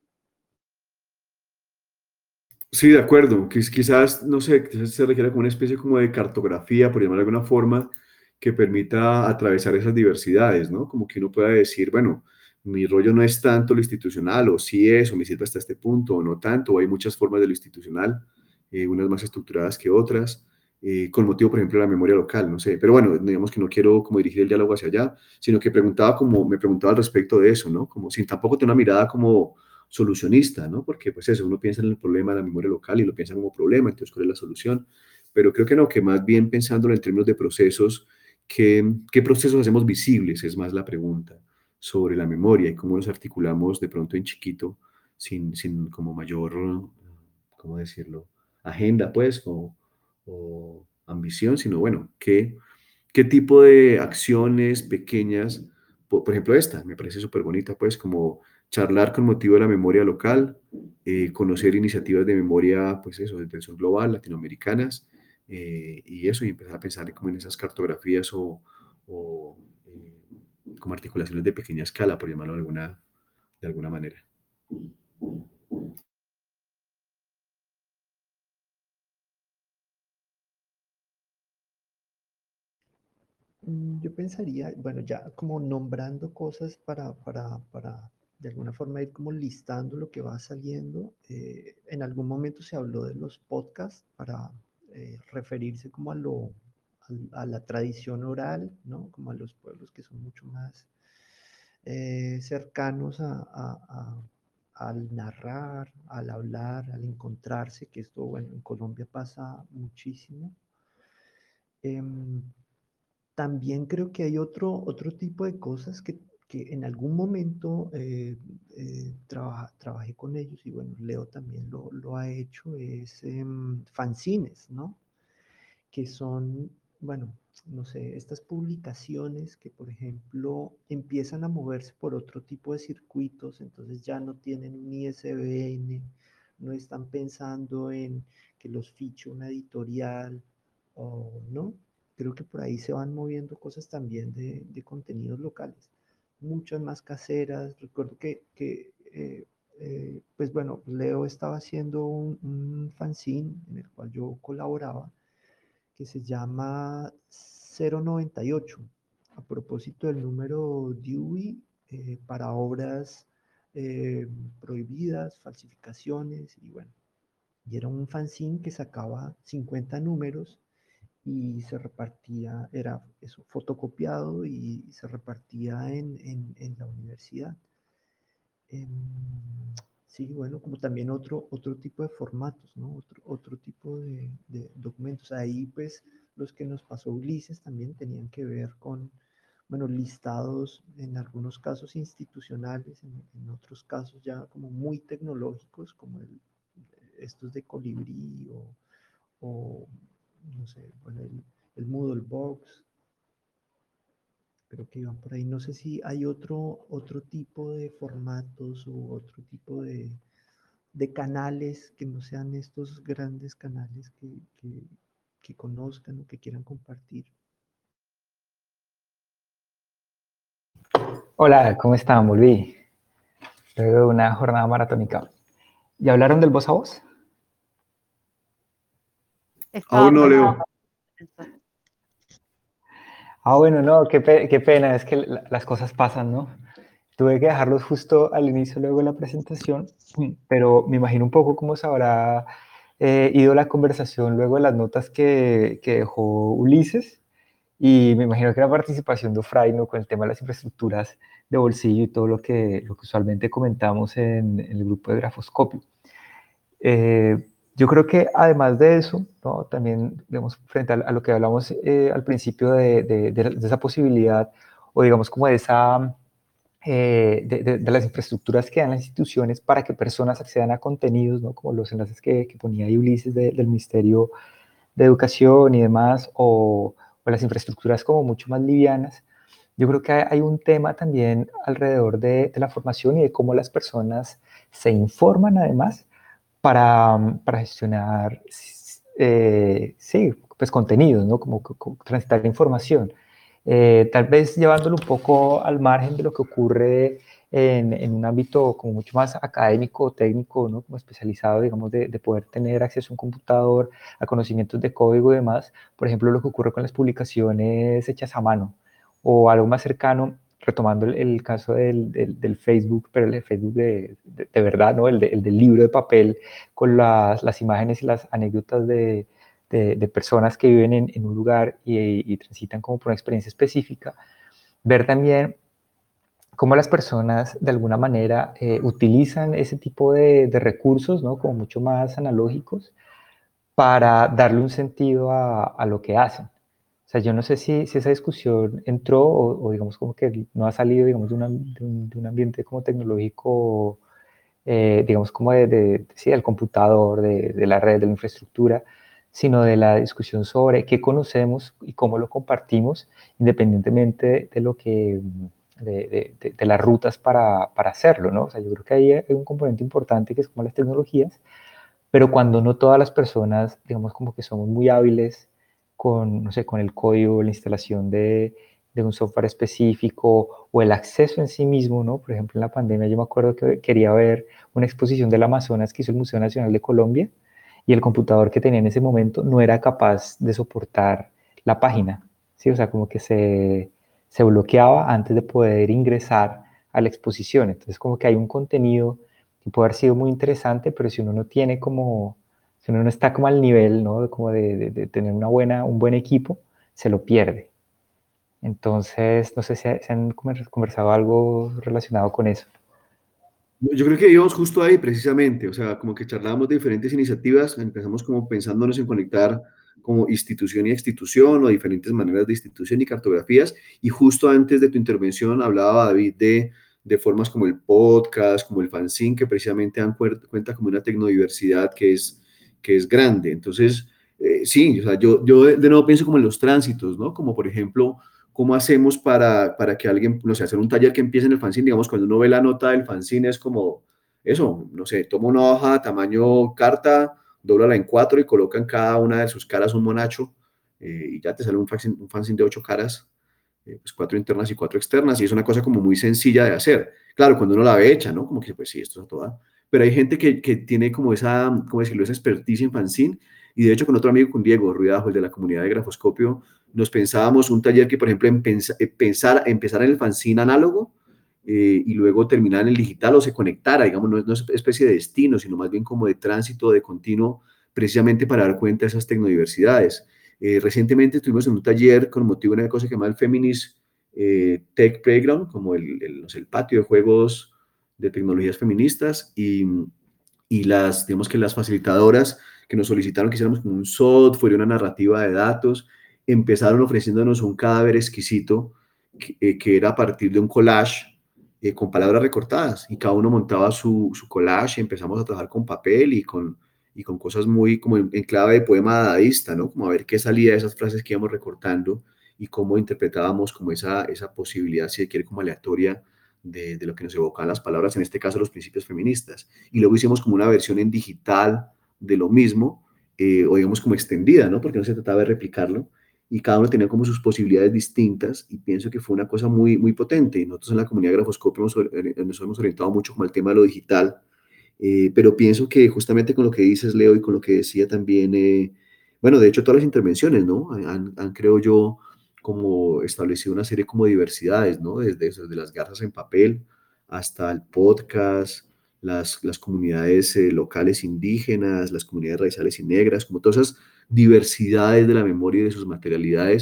Sí, de acuerdo. Quiz- Quizás, no sé, quizás se requiera como una especie como de cartografía, por llamarlo de alguna forma, que permita atravesar esas diversidades, ¿no? Como que uno pueda decir, bueno, mi rollo no es tanto lo institucional, o sí es, o me sirve hasta este punto, o no tanto, o hay muchas formas de lo institucional, eh, unas más estructuradas que otras, eh, con motivo, por ejemplo, de la memoria local, no sé. Pero bueno, digamos que no quiero como dirigir el diálogo hacia allá, sino que preguntaba como, me preguntaba al respecto de eso, ¿no? Como sin tampoco tener una mirada como solucionista, ¿no? Porque pues eso, uno piensa en el problema de la memoria local y lo piensa como problema, entonces ¿cuál es la solución? Pero creo que no, que más bien pensándolo en términos de procesos, ¿qué, qué procesos hacemos visibles? Es más la pregunta sobre la memoria y cómo los articulamos de pronto en chiquito, sin, sin como mayor, ¿cómo decirlo? Agenda, pues, o, o ambición, sino bueno, ¿qué, qué tipo de acciones pequeñas, por, por ejemplo esta, me parece súper bonita, pues, como charlar con motivo de la memoria local, eh, conocer iniciativas de memoria, pues eso, de intención global, latinoamericanas, eh, y eso, y empezar a pensar como en esas cartografías o, o eh, como articulaciones de pequeña escala, por llamarlo de alguna, de alguna manera. Mm, Yo pensaría, bueno, ya como nombrando cosas para, para, para de alguna forma ir como listando lo que va saliendo. Eh, en algún momento se habló de los podcasts para eh, referirse como a lo, al- a, la tradición oral, ¿no? Como a los pueblos que son mucho más eh, cercanos a, a- a- al narrar, al hablar, al encontrarse, que esto, bueno, en Colombia pasa muchísimo. Em, También creo que hay otro, otro tipo de cosas que, que en algún momento eh, eh, traba- trabajé con ellos y bueno, Leo también lo, lo ha hecho, es em, fanzines, ¿no? Que son, bueno, no sé, estas publicaciones que, por ejemplo, empiezan a moverse por otro tipo de circuitos, entonces ya no tienen un I S B N, no están pensando en que los fiche una editorial o no. Creo que por ahí se van moviendo cosas también de, de contenidos locales, muchas más caseras. Recuerdo que, que eh, eh, pues bueno, Leo estaba haciendo un, un fanzine en el cual yo colaboraba que se llama cero noventa y ocho, a propósito del número Dewey eh, para obras eh, prohibidas, falsificaciones, y bueno, y era un fanzine que sacaba cincuenta números y se repartía, era eso, fotocopiado y se repartía en, en, en la universidad. Em, sí, bueno, como también otro, otro tipo de formatos, ¿no? Otro, otro tipo de, de documentos. Ahí, pues, los que nos pasó Ulises también tenían que ver con, bueno, listados en algunos casos institucionales, en, en otros casos ya como muy tecnológicos, como el, estos de Colibrí o, o, no sé, bueno, el, el Moodle Box, creo que iban por ahí. No sé si hay otro, otro tipo de formatos u otro tipo de, de canales que no sean estos grandes canales que, que, que conozcan o que quieran compartir. Hola, ¿cómo están? Volví luego de una jornada maratónica. ¿Ya hablaron del voz a voz? Aún no, Estábamos Leo. en eso. Ah, bueno, no, qué, pe- qué pena, es que la- las cosas pasan, ¿no? Tuve que dejarlos justo al inicio, luego de la presentación, mm, pero me imagino un poco cómo se habrá eh, ido la conversación luego de las notas que, que dejó Ulises Y me imagino que la participación de Ofray, ¿no? Con el tema de las infraestructuras de bolsillo y todo lo que, lo que usualmente comentamos en, en el grupo de Grafoscopio. Eh, yo creo que además de eso, ¿no? También, digamos, frente a, a lo que hablamos eh, al principio de, de, de, de esa posibilidad, o digamos como de esa... Eh, de, de, de las infraestructuras que dan las instituciones para que personas accedan a contenidos, ¿no? Como los enlaces que, que ponía ahí Ulises de, del Ministerio de Educación y demás, o, o las infraestructuras como mucho más livianas. Yo creo que hay, hay un tema también alrededor de, de la formación y de cómo las personas se informan además para, para gestionar, eh, sí, pues contenidos, ¿no? Como, como transitar información. Eh, tal vez llevándolo un poco al margen de lo que ocurre en, en un ámbito como mucho más académico, técnico, ¿no? Como especializado, digamos, de, de poder tener acceso a un computador, a conocimientos de código y demás. Por ejemplo, lo que ocurre con las publicaciones hechas a mano o algo más cercano, retomando el, el caso del, del, del, Facebook, pero el Facebook de, de, de verdad, ¿no? El, de, el, del libro de papel con las, las imágenes y las anécdotas de, de, de personas que viven en, en un lugar y, y transitan como por una experiencia específica. Ver también cómo las personas de alguna manera eh, utilizan ese tipo de, de recursos, ¿no? Como mucho más analógicos, para darle un sentido a, a lo que hacen. O sea, yo no sé si, si esa discusión entró o, o, digamos como que no ha salido, digamos, de, una, de, un, de un ambiente como tecnológico, eh, digamos como de, de, sí, del computador, de, de la red, de la infraestructura, sino de la discusión sobre qué conocemos y cómo lo compartimos, independientemente de lo que, de, de, de las rutas para, para hacerlo, ¿no? O sea, yo creo que ahí hay un componente importante que es como las tecnologías, pero cuando no todas las personas, digamos, como que somos muy hábiles con, no sé, con el código, la instalación de, de un software específico o el acceso en sí mismo, ¿no? Por ejemplo, en la pandemia yo me acuerdo que quería ver una exposición del Amazonas que hizo el Museo Nacional de Colombia y el computador que tenía en ese momento no era capaz de soportar la página, ¿sí? O sea, como que se, se bloqueaba antes de poder ingresar a la exposición. Entonces, como que hay un contenido que puede haber sido muy interesante, pero si uno no tiene como, si uno no está como al nivel, ¿no? Como de, de, de tener una buena, un buen equipo, se lo pierde. Entonces, no sé si se han conversado algo relacionado con eso. Yo creo que íbamos justo ahí precisamente, o sea, como que charlábamos de diferentes iniciativas, empezamos como pensándonos en conectar como institución y institución o diferentes maneras de institución y cartografías, y justo antes de tu intervención hablaba David de, de formas como el podcast, como el fanzine, que precisamente dan cuenta como una tecnodiversidad que es, que es grande. Entonces, eh, sí, o sea, yo, yo de, de nuevo pienso como en los tránsitos, ¿no? Como por ejemplo, ¿cómo hacemos para, para que alguien, no sé, hacer un taller que empiece en el fanzine? Digamos, cuando uno ve la nota del fanzine es como eso, no sé, toma una hoja tamaño carta, dóblala en cuatro y coloca en cada una de sus caras un monacho eh, y ya te sale un fanzine, un fanzine de ocho caras, eh, pues cuatro internas y cuatro externas, y es una cosa como muy sencilla de hacer. Claro, cuando uno la ve hecha, ¿no? Como que, pues sí, esto es toda. Pero hay gente que, que tiene como esa, ¿cómo decirlo?, esa expertise en fanzine, y de hecho con otro amigo, con Diego Ruidajo, el de la comunidad de Grafoscopio, nos pensábamos un taller que, por ejemplo, en pensa, pensar, empezar en el fanzine análogo eh, y luego terminar en el digital o se conectara, digamos, no, no es especie de destino, sino más bien como de tránsito, de continuo, precisamente para dar cuenta de esas tecnodiversidades. Eh, recientemente estuvimos en un taller con motivo de una cosa que se llama el Feminist eh, Tech Playground, como el, el, no sé, el patio de juegos de tecnologías feministas, y, y las, digamos que las facilitadoras que nos solicitaron que hiciéramos como un software, una narrativa de datos, empezaron ofreciéndonos un cadáver exquisito que, eh, que era a partir de un collage eh, con palabras recortadas, y cada uno montaba su, su collage y empezamos a trabajar con papel y con, y con cosas muy como en, en clave de poema dadaísta, ¿no? Como a ver qué salía de esas frases que íbamos recortando y cómo interpretábamos como esa, esa posibilidad, si se quiere, como aleatoria de, de lo que nos evocaban las palabras, en este caso los principios feministas. Y luego hicimos como una versión en digital de lo mismo, eh, o digamos como extendida, ¿no? Porque no se trataba de replicarlo, y cada uno tenía como sus posibilidades distintas, y pienso que fue una cosa muy, muy potente. Nosotros en la comunidad de Grafoscopio hemos, nos hemos orientado mucho como al tema de lo digital, eh, pero pienso que justamente con lo que dices, Leo, y con lo que decía también, eh, bueno, de hecho todas las intervenciones, ¿no? Han, han, creo yo, como establecido una serie como de diversidades, ¿no? Desde, desde las garzas en papel hasta el podcast, las, las comunidades eh, locales indígenas, las comunidades raizales y negras, como todas esas diversidades de la memoria y de sus materialidades,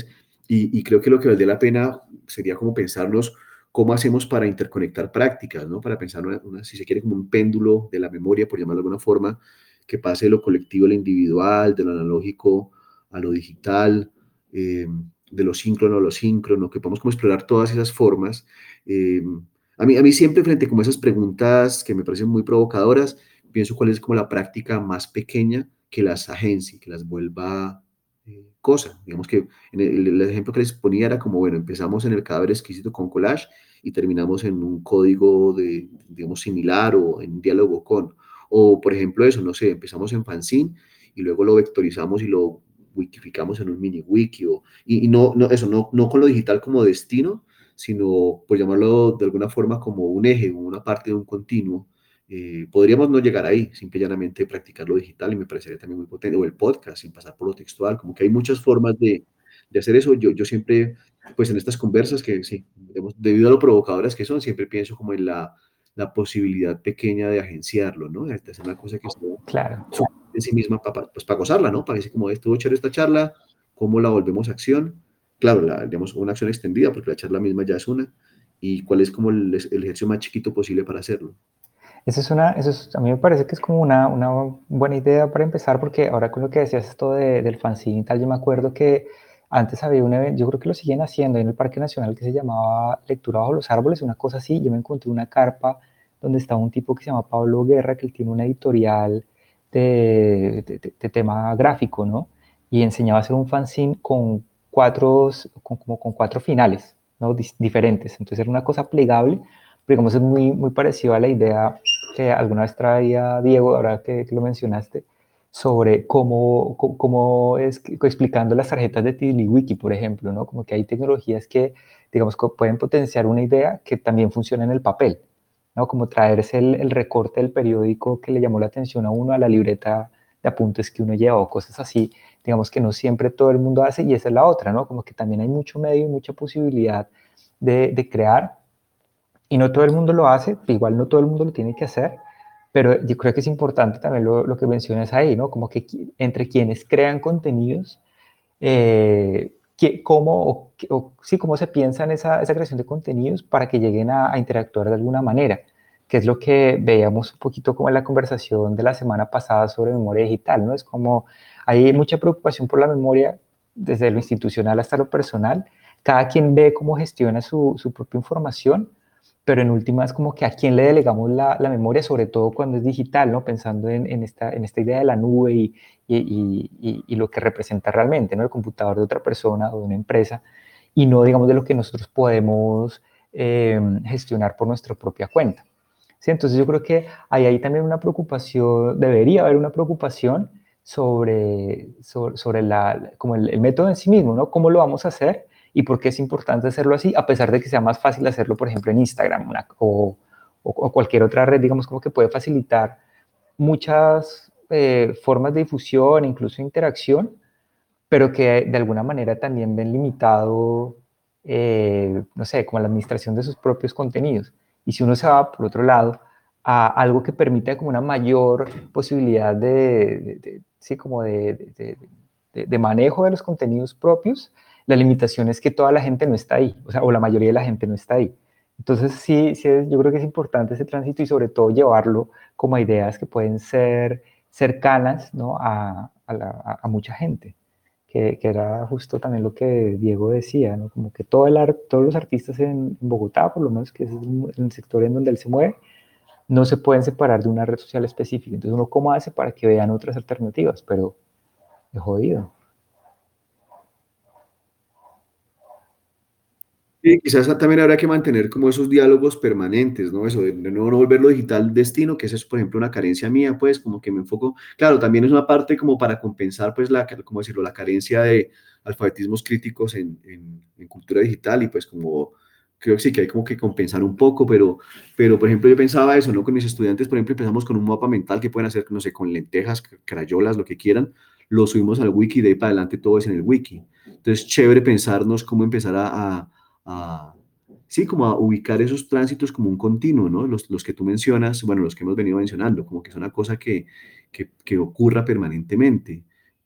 y, y creo que lo que valdría la pena sería como pensarnos cómo hacemos para interconectar prácticas, ¿no? Para pensar, una, una, si se quiere, como un péndulo de la memoria, por llamarlo de alguna forma, que pase de lo colectivo a lo individual, de lo analógico a lo digital, eh, de lo síncrono a lo síncrono, que podamos como explorar todas esas formas. Eh, a, mí, a mí siempre frente como esas preguntas que me parecen muy provocadoras, pienso cuál es como la práctica más pequeña que las agencie, que las vuelva eh, cosa. Digamos que en el, el ejemplo que les ponía era como, bueno, empezamos en el cadáver exquisito con collage y terminamos en un código de, digamos, similar o en un diálogo con. O, por ejemplo, eso, no sé, empezamos en fanzine y luego lo vectorizamos y lo wikificamos en un mini wiki. O, y, y no, no, eso, no, no con lo digital como destino, sino, por llamarlo de alguna forma, como un eje, una parte de un continuo. Eh, podríamos no llegar ahí, simple y llanamente practicar lo digital, y me parecería también muy potente, o el podcast, sin pasar por lo textual, como que hay muchas formas de, de hacer eso. Yo, yo siempre, pues en estas conversas que sí, hemos, debido a lo provocadoras que son, siempre pienso como en la, la posibilidad pequeña de agenciarlo, ¿no? De hacer una cosa que esté Claro. en sí misma, para, pues para gozarla, ¿no? Para decir como, estuvo chévere esta charla, ¿cómo la volvemos a acción? Claro, la, digamos, una acción extendida, porque la charla misma ya es una, y cuál es como el, el ejercicio más chiquito posible para hacerlo. Eso es una, eso es, a mí me parece que es como una, una buena idea para empezar, porque ahora con lo que decías esto de, del fanzine y tal, yo me acuerdo que antes había un evento, yo creo que lo siguen haciendo en el Parque Nacional, que se llamaba Lectura bajo los árboles, una cosa así. Yo me encontré una carpa donde estaba un tipo que se llama Pablo Guerra, que él tiene una editorial de, de, de, de tema gráfico, ¿no? Y enseñaba a hacer un fanzine con cuatro, con, como con cuatro finales, ¿no? Dis, diferentes. Entonces era una cosa plegable, pero digamos es muy, muy parecido a la idea que alguna vez traía Diego, ahora que, que lo mencionaste, sobre cómo, cómo, cómo es que, explicando las tarjetas de TiddlyWiki, por ejemplo, ¿no? Como que hay tecnologías que, digamos, que pueden potenciar una idea que también funciona en el papel, ¿no? Como traerse el, el recorte del periódico que le llamó la atención a uno, a la libreta de apuntes que uno lleva o cosas así, digamos que no siempre todo el mundo hace, y esa es la otra, ¿no? Como que también hay mucho medio y mucha posibilidad de, de crear, y no todo el mundo lo hace, igual no todo el mundo lo tiene que hacer, pero yo creo que es importante también lo, lo que mencionas ahí, ¿no? Como que entre quienes crean contenidos, eh, que, cómo, o, o, sí, cómo se piensa en esa, esa creación de contenidos para que lleguen a, a interactuar de alguna manera, que es lo que veíamos un poquito como en la conversación de la semana pasada sobre memoria digital, ¿no? Es como hay mucha preocupación por la memoria desde lo institucional hasta lo personal. Cada quien ve cómo gestiona su, su propia información, pero en últimas como que a quién le delegamos la, la memoria, sobre todo cuando es digital, ¿no? Pensando en, en, esta, en esta idea de la nube y, y, y, y lo que representa realmente, ¿no? El computador de otra persona o de una empresa, y no, digamos, de lo que nosotros podemos eh, gestionar por nuestra propia cuenta. ¿Sí? Entonces yo creo que ahí hay también una preocupación, debería haber una preocupación sobre, sobre, sobre la, como el, el método en sí mismo, ¿no? ¿Cómo lo vamos a hacer? Y por qué es importante hacerlo así, a pesar de que sea más fácil hacerlo, por ejemplo, en Instagram una, o, o, o cualquier otra red, digamos, como que puede facilitar muchas eh, formas de difusión, incluso interacción, pero que de alguna manera también ven limitado, eh, no sé, como la administración de sus propios contenidos. Y si uno se va, por otro lado, a algo que permita como una mayor posibilidad de, de, de sí, como de, de, de, de manejo de los contenidos propios, la limitación es que toda la gente no está ahí, o sea, o la mayoría de la gente no está ahí. Entonces, sí, sí yo creo que es importante ese tránsito y sobre todo llevarlo como a ideas que pueden ser cercanas, ¿no? a, a, la, a, a mucha gente. Que, que era justo también lo que Diego decía, ¿no? Como que todo el art, todos los artistas en, en Bogotá, por lo menos que es el, el sector en donde él se mueve, no se pueden separar de una red social específica. Entonces uno cómo hace para que vean otras alternativas, pero es jodido. Y quizás también habrá que mantener como esos diálogos permanentes, ¿no? Eso de, de no volverlo digital destino, que esa es, por ejemplo, una carencia mía, pues, como que me enfoco, claro, también es una parte como para compensar, pues, la, ¿cómo decirlo?, la carencia de alfabetismos críticos en, en, en cultura digital, y pues como, creo que sí que hay como que compensar un poco, pero, pero, por ejemplo, yo pensaba eso, ¿no? Con mis estudiantes, por ejemplo, empezamos con un mapa mental que pueden hacer, no sé, con lentejas, crayolas, lo que quieran, lo subimos al wiki, de ahí para adelante todo es en el wiki. Entonces, chévere pensarnos cómo empezar a, a A, sí, como a ubicar esos tránsitos como un continuo, ¿no? Los, los que tú mencionas, bueno, los que hemos venido mencionando, como que es una cosa que, que, que ocurra permanentemente.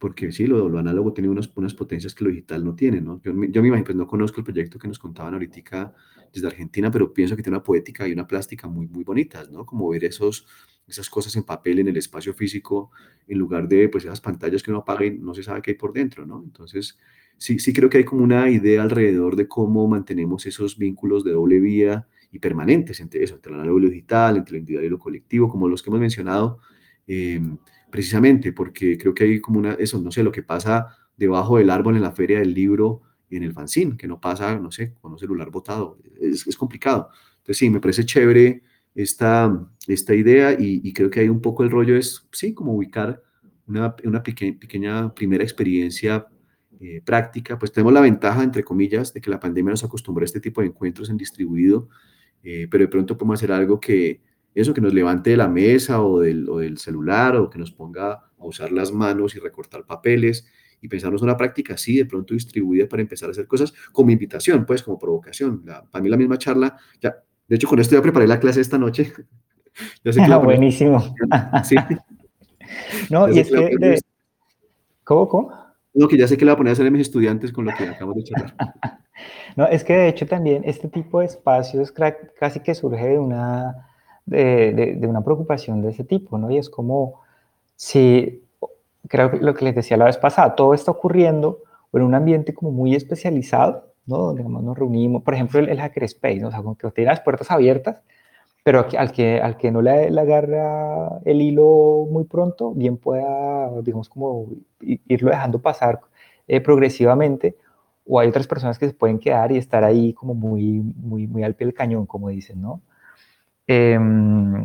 porque sí, lo, lo análogo tiene unas, unas potencias que lo digital no tiene, ¿no? Yo, me- yo me imagino, pues no conozco el proyecto que nos contaban ahorita desde Argentina, pero pienso que tiene una poética y una plástica muy, muy bonitas, ¿no? Como ver esos, esas cosas en papel en el espacio físico, en lugar de, pues, esas pantallas que uno apaga y no se sabe qué hay por dentro, ¿no? Entonces, sí, sí creo que hay como una idea alrededor de cómo mantenemos esos vínculos de doble vía y permanentes entre eso, entre lo análogo y lo digital, entre lo individual y lo colectivo, como los que hemos mencionado. em, Precisamente porque creo que hay como una, eso, no sé, lo que pasa debajo del árbol en la feria del libro y en el fanzine, que no pasa, no sé, con un celular botado, es, es complicado. Entonces sí, me parece chévere esta, esta idea y, y creo que hay un poco el rollo es, sí, como ubicar una, una peque- pequeña primera experiencia eh, práctica, pues tenemos la ventaja, entre comillas, de que la pandemia nos acostumbró a este tipo de encuentros en distribuido, eh, pero de pronto podemos hacer algo que, eso, que nos levante de la mesa o del, o del celular o que nos ponga a usar las manos y recortar papeles y pensarnos una práctica así, de pronto distribuida para empezar a hacer cosas como invitación, pues como provocación. La- para mí la misma charla, ya, de hecho con esto ya preparé la clase esta noche, ya sé que la voy a poner, Buenísimo. sí, No, ya y sé es que la voy que a poner, de... ¿Cómo, cómo? no, que ya sé que la voy a poner a hacer a mis estudiantes con lo que acabamos de charlar. No, es que de hecho también este tipo de espacios cra- casi que surge de una, de, de- de una preocupación de ese tipo, ¿no? Y es como si, creo que lo que les decía la vez pasada, todo está ocurriendo en un ambiente como muy especializado, ¿no? Donde digamos, nos reunimos, por ejemplo, el, el Hackerspace, ¿no? O sea, como que tiene las puertas abiertas, pero al que, al que, al que no le, le agarra el hilo muy pronto, bien pueda, digamos, como i- irlo dejando pasar eh, progresivamente, o hay otras personas que se pueden quedar y estar ahí como muy, muy, muy al pie del cañón, como dicen, ¿no? Em,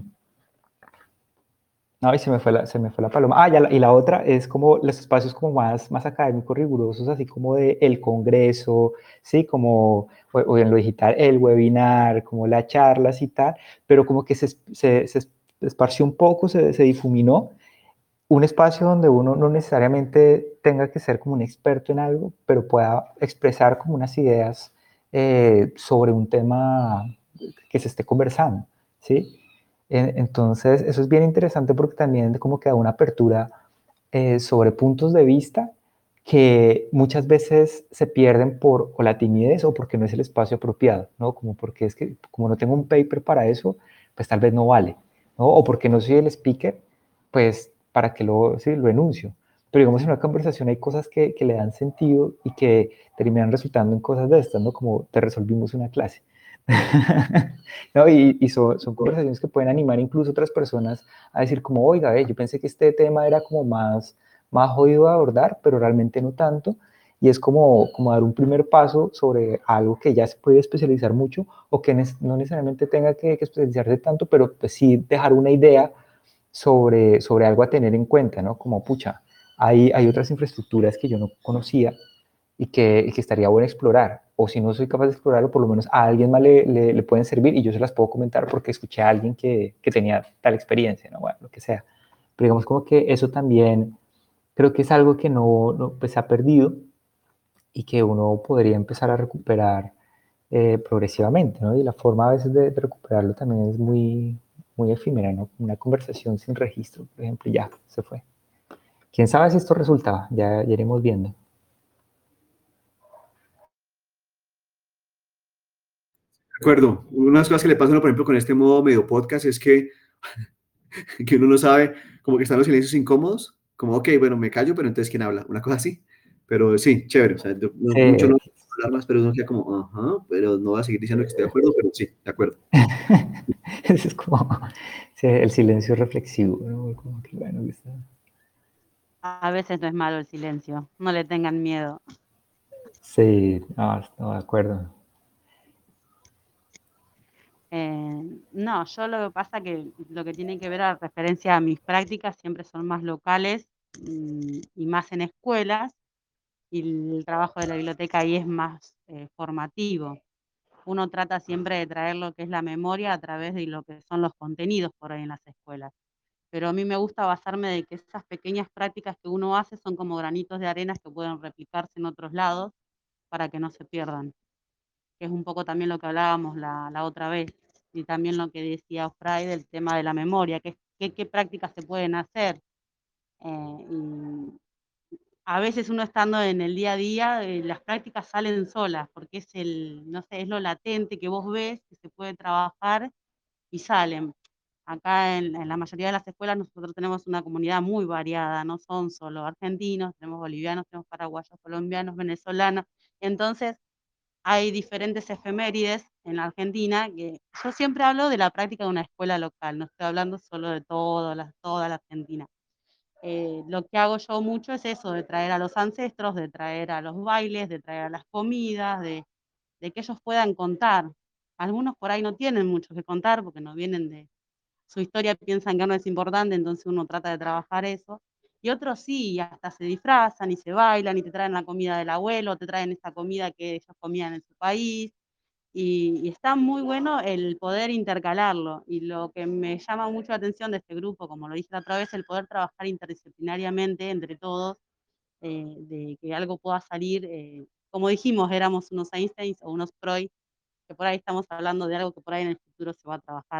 no, y se me fue la, se me fue la paloma. Ah, ya la- y la otra es como los espacios como más, más académicos, rigurosos, así como de el congreso, ¿sí? Como, o, o en lo digital, el webinar, como las charlas y tal, pero como que se, es- se, se esparció un poco, se, se difuminó. Un espacio donde uno no necesariamente tenga que ser como un experto en algo, pero pueda expresar como unas ideas eh, sobre un tema que se esté conversando, ¿sí? En- Entonces, eso es bien interesante porque también como que da una apertura eh, sobre puntos de vista que muchas veces se pierden por o la timidez o porque no es el espacio apropiado, ¿no? Como porque es que como no tengo un paper para eso, pues tal vez no vale, ¿no? O porque no soy el speaker, pues para que lo, sí, lo enuncio. Pero digamos, en una conversación hay cosas que, que le dan sentido y que terminan resultando en cosas de estas, ¿no? Como te resolvimos una clase. ¿No? Y, y son, son conversaciones que pueden animar incluso otras personas a decir como, oiga, ve, yo pensé que este tema era como más, más jodido de abordar, pero realmente no tanto. Y es como, como dar un primer paso sobre algo que ya se puede especializar mucho o que no necesariamente tenga que, que especializarse tanto, pero pues sí dejar una idea sobre, sobre algo a tener en cuenta, ¿no? Como, pucha, hay, hay otras infraestructuras que yo no conocía y que, y que estaría bueno explorar. O si no soy capaz de explorarlo, por lo menos a alguien más le, le, le pueden servir y yo se las puedo comentar porque escuché a alguien que, que tenía tal experiencia, ¿no? Bueno, lo que sea. Pero digamos como que eso también creo que es algo que no, no pues, se ha perdido y que uno podría empezar a recuperar eh, progresivamente, ¿no? Y la forma a veces de, de recuperarlo también es muy, muy efímera, ¿no? Una conversación sin registro, por ejemplo, ya se fue. ¿Quién sabe si esto resultaba? Ya, ya iremos viendo. De acuerdo, una de las cosas que le pasan, por ejemplo, con este modo medio podcast es que, que uno no sabe, como que están los silencios incómodos, como, ok, bueno, me callo, pero entonces, ¿quién habla? Una cosa así. Pero sí, chévere, o sea, yo- no- mucho Sí, no hablar más, pero uno queda como, ajá, pero no va a seguir diciendo que estoy de acuerdo, pero sí, de acuerdo. eso es como sí, el silencio reflexivo, ¿no? Como que, bueno, está- A veces no es malo el silencio, no le tengan miedo. sí, no, no, de acuerdo. Eh, no, yo lo que pasa que lo que tiene que ver a referencia a mis prácticas siempre son más locales mm, y más en escuelas, y el trabajo de la biblioteca ahí es más eh, formativo. Uno trata siempre de traer lo que es la memoria a través de lo que son los contenidos por ahí en las escuelas. Pero a mí me gusta basarme de que esas pequeñas prácticas que uno hace son como granitos de arena que pueden replicarse en otros lados para que no se pierdan, que es un poco también lo que hablábamos la, la otra vez, y también lo que decía Fray del tema de la memoria, que, que- qué prácticas se pueden hacer. Eh, y a veces uno estando en el día a día, eh, las prácticas salen solas, porque es el, no sé, es lo latente que vos ves, que se puede trabajar y salen. Acá en, en la mayoría de las escuelas nosotros tenemos una comunidad muy variada, no son solo argentinos, tenemos bolivianos, tenemos paraguayos, colombianos, venezolanos, entonces hay diferentes efemérides en la Argentina, que yo siempre hablo de la práctica de una escuela local, no estoy hablando solo de todo, la, toda la Argentina. Eh, lo que hago yo mucho es eso, de traer a los ancestros, de traer a los bailes, de traer a las comidas, de, de que ellos puedan contar. Algunos por ahí no tienen mucho que contar porque no vienen de su historia, piensan que no es importante, entonces uno trata de trabajar eso. Y otros sí, y hasta se disfrazan y se bailan y te traen la comida del abuelo, te traen esa comida que ellos comían en su país. Y, y está muy bueno el poder intercalarlo. Y lo que me llama mucho la atención de este grupo, como lo dije la otra vez, el poder trabajar interdisciplinariamente entre todos, eh, de que algo pueda salir. Eh, como dijimos, éramos unos Einstein o unos Freud, que por ahí estamos hablando de algo que por ahí en el futuro se va a trabajar.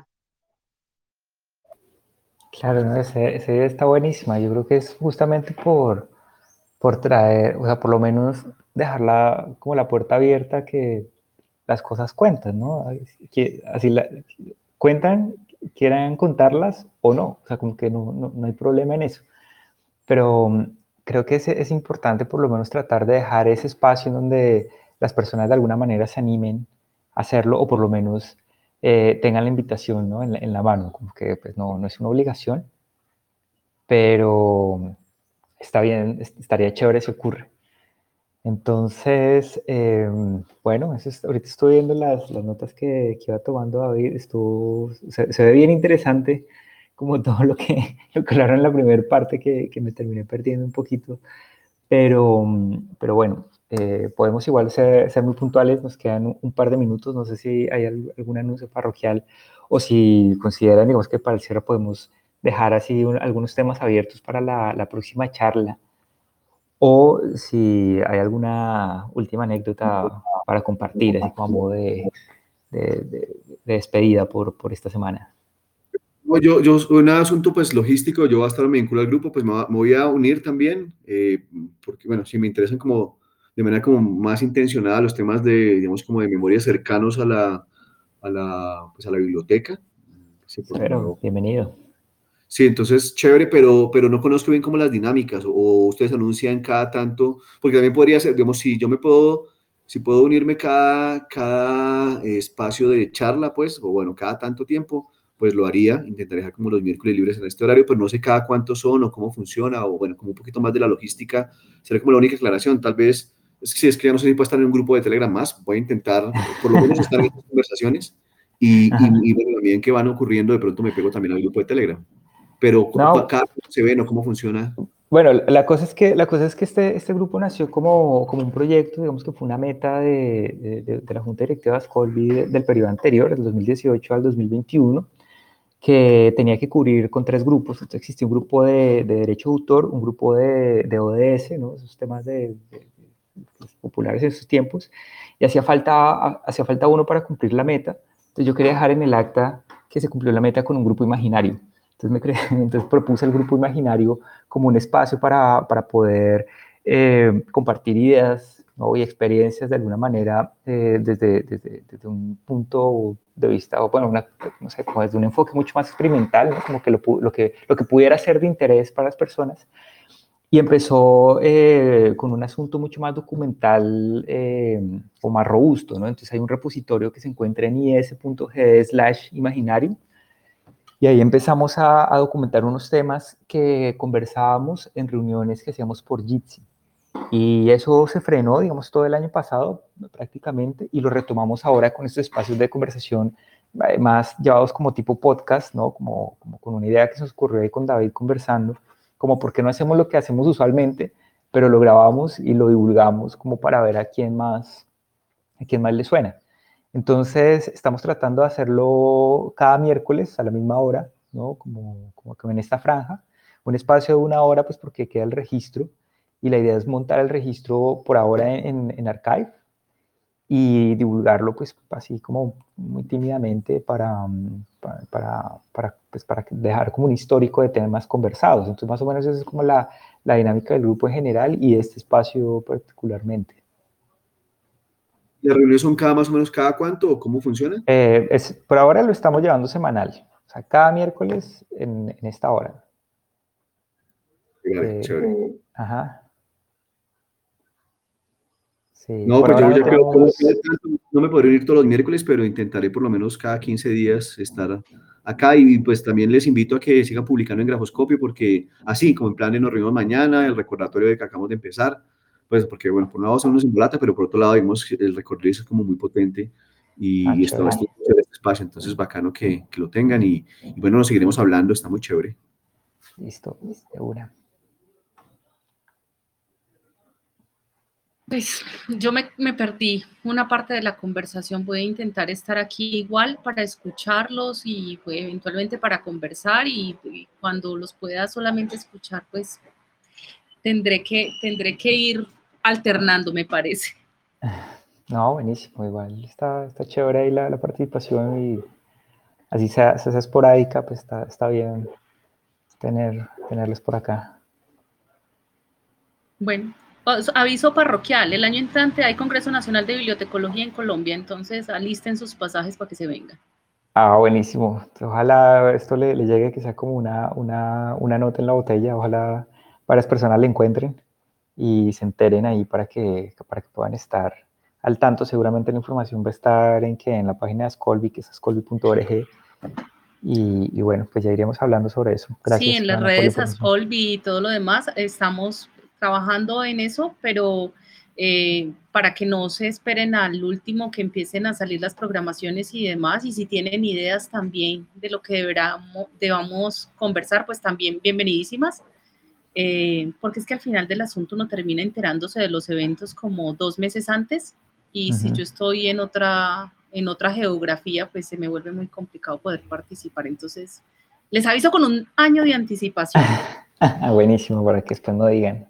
Claro, ¿no? Ese, esa idea está buenísima. Yo creo que es justamente por, por traer, o sea, por lo menos dejar la, como la puerta abierta que las cosas cuentan, ¿no? Que así la, cuentan, quieran contarlas o no, o sea, como que no, no, no hay problema en eso. Pero um, creo que es, es importante por lo menos tratar de dejar ese espacio en donde las personas de alguna manera se animen a hacerlo o por lo menos eh, tengan la invitación, ¿no? en, la, en la mano, como que pues, no, no es una obligación, pero está bien, estaría chévere si ocurre. Entonces, eh, bueno, eso es, ahorita estoy viendo las, las notas que, que iba tomando David, estuvo, se, se ve bien interesante como todo lo que, lo que hablaron en la primera parte que, que me terminé perdiendo un poquito, pero, pero bueno, eh, podemos igual ser, ser muy puntuales, nos quedan un, un par de minutos, no sé si hay algún, algún anuncio parroquial o si consideran, digamos que para el cierre podemos dejar así un, algunos temas abiertos para la, la próxima charla o si hay alguna última anécdota para compartir, así como a modo de, de, de, de despedida por, por esta semana. No, yo, yo, un asunto pues logístico, yo voy a estar vinculado al grupo, pues me, va, me voy a unir también, eh, porque bueno, si me interesan como de manera como más intencionada los temas de, digamos, como de memoria cercanos a la, a la, pues a la biblioteca. Sí, Pero, bienvenido. sí, entonces chévere, pero, pero no conozco bien como las dinámicas, o, o ustedes anuncian cada tanto, porque también podría ser, digamos, si yo me puedo, si puedo unirme cada, cada eh, espacio de charla, pues, o bueno, cada tanto tiempo, pues lo haría, intentaría dejar como los miércoles libres en este horario, pero no sé cada cuánto son o cómo funciona, o bueno, como un poquito más de la logística, sería como la única aclaración, tal vez, es que si es que ya no sé si puedo estar en un grupo de Telegram más, voy a intentar por lo menos estar en estas conversaciones, y, y, y bueno, también que van ocurriendo, de pronto me pego también al grupo de Telegram. Pero No, cada se ve, ¿no? ¿Cómo funciona? bueno, la cosa es que, la cosa es que este, este grupo nació como, como un proyecto, digamos que fue una meta de, de, de la Junta Directiva de Ascolvi de, del periodo anterior, del dos mil dieciocho al dos mil veintiuno, que tenía que cubrir con tres grupos. Entonces existía un grupo de, de derecho de autor, un grupo de, de O D S, ¿no? Esos temas de, de, de populares en esos tiempos, y hacía falta, hacía falta uno para cumplir la meta. Entonces yo quería dejar en el acta que se cumplió la meta con un grupo imaginario. Entonces, me creé, entonces propuse el grupo imaginario como un espacio para, para poder eh, compartir ideas, ¿no? y experiencias de alguna manera eh, desde, desde, desde un punto de vista, o bueno, una, no sé, como desde un enfoque mucho más experimental, ¿no? como que lo, lo, que lo que pudiera ser de interés para las personas. Y empezó eh, con un asunto mucho más documental eh, o más robusto, ¿no? Entonces hay un repositorio que se encuentra en is.gd slash imaginario, y ahí empezamos a, a documentar unos temas que conversábamos en reuniones que hacíamos por Jitsi. Y eso se frenó, digamos, todo el año pasado prácticamente, y lo retomamos ahora con estos espacios de conversación más llevados como tipo podcast, ¿no? Como, como con una idea que se nos ocurrió ahí con David conversando, como por qué no hacemos lo que hacemos usualmente, pero lo grabamos y lo divulgamos como para ver a quién más, a quién más le suena. Entonces, estamos tratando de hacerlo cada miércoles a la misma hora, ¿no? Como, como en esta franja, un espacio de una hora, pues porque queda el registro, y la idea es montar el registro por ahora en, en Archive, y divulgarlo pues así como muy tímidamente para, para, para, para, pues, para dejar como un histórico de temas conversados. Entonces más o menos esa es como la, la dinámica del grupo en general y de este espacio particularmente. ¿Las reuniones son cada más o menos cada cuánto o cómo funciona? Eh, es, por ahora lo estamos llevando semanal, o sea, cada miércoles en, en esta hora. Vale, Eh, chévere. ajá. Sí, No, por pues yo ahora no ya creo que tenemos... no me podré ir todos los miércoles, pero intentaré por lo menos cada quince días estar acá y pues también les invito a que sigan publicando en Grafoscopio porque así como en plan de nos reunimos mañana, el recordatorio de que acabamos de empezar, pues porque bueno, por un lado uno se embolata, pero por otro lado vimos que el recordatorio es como muy potente Ah, y esto, chévere. esto este espacio, entonces bacano que, que lo tengan y, y bueno, nos seguiremos hablando, está muy chévere. Listo, de una. Pues yo me, me perdí una parte de la conversación. Voy a intentar estar aquí igual para escucharlos y pues, eventualmente para conversar y, y cuando los pueda solamente escuchar, pues tendré que, tendré que ir alternando, me parece. No, buenísimo, igual está, está chévere ahí la, la participación y así sea, sea esporádica, pues está, está bien tener, tenerlos por acá. Bueno, os- aviso parroquial, el año entrante hay Congreso Nacional de Bibliotecología en Colombia, entonces alisten sus pasajes para que se vengan. Ah, buenísimo. Ojalá esto le, le llegue, que sea como una, una, una nota en la botella, ojalá varias personas la encuentren y se enteren ahí para que, para que puedan estar al tanto. Seguramente la información va a estar en, que en la página de Ascolbi, que es ascolbi punto org. Y, y bueno, pues ya iremos hablando sobre eso. Sí, Gracias, en las Joana, por la redes información. Ascolbi y todo lo demás estamos trabajando en eso, pero eh, para que no se esperen al último que empiecen a salir las programaciones y demás, y si tienen ideas también de lo que deberamos, debamos conversar, pues también bienvenidísimas, eh, porque es que al final del asunto uno termina enterándose de los eventos como dos meses antes, y Uh-huh. si yo estoy en otra, en otra geografía, pues se me vuelve muy complicado poder participar, entonces... Les aviso con un año de anticipación. Buenísimo, para que después no digan.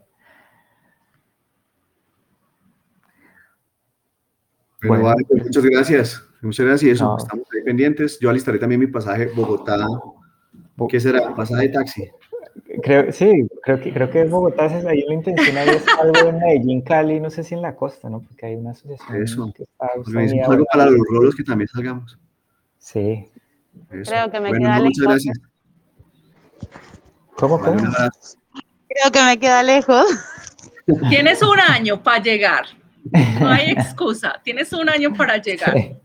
Bueno, Bueno, vale, pues muchas gracias. Muchas gracias y eso, no, estamos ahí pendientes. Yo alistaré también mi pasaje Bogotá. ¿Qué será? ¿Pasaje de taxi? creo, sí, creo que, creo que es Bogotá, es ahí la intención ahí es algo en Medellín, Cali, no sé si en la costa, ¿no? Porque hay una asociación Eso. que está, está Organizamos unida, algo bueno, para ahí. los rolos que también salgamos. Sí. Eso. Creo que me Bueno, queda no, muchas lejos. gracias. ¿Cómo, Vale, cómo? un abrazo. Creo que me queda lejos. Tienes un año para llegar. No hay excusa. Tienes un año para llegar. Sí.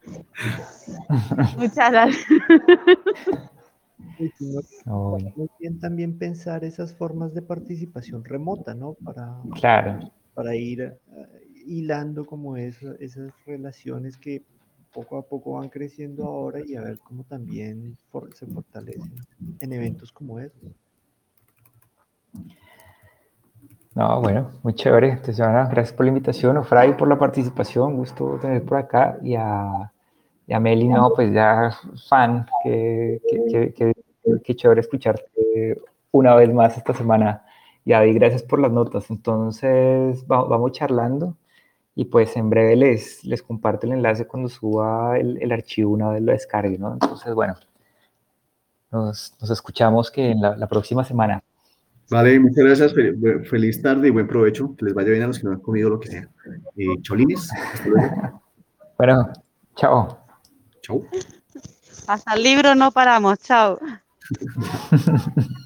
Muchas gracias. Y si no, Oh, bueno. muy bien también pensar esas formas de participación remota, ¿no? Para, Claro. para ir eh, hilando como eso, esas relaciones que poco a poco van creciendo ahora y a ver cómo también for- se fortalecen en eventos como esos. No, bueno, muy chévere. Entonces, Joana, gracias por la invitación. Ofray, por la participación. Gusto tener por acá. Y a, y a Meli, no, pues ya fan. Qué, qué, qué, qué, qué chévere escucharte una vez más esta semana. Y Adi, gracias por las notas. Entonces, va- vamos charlando. Y pues en breve les, les comparto el enlace cuando suba el, el archivo una vez lo descargue, ¿no? Entonces, bueno, nos, nos escuchamos que en la, la próxima semana. Vale, muchas gracias. Fel- Feliz tarde y buen provecho. Que les vaya bien a los que no han comido lo que sea. Eh, cholines, hasta luego. Bueno, chao. Chau. Hasta el libro no paramos. Chao.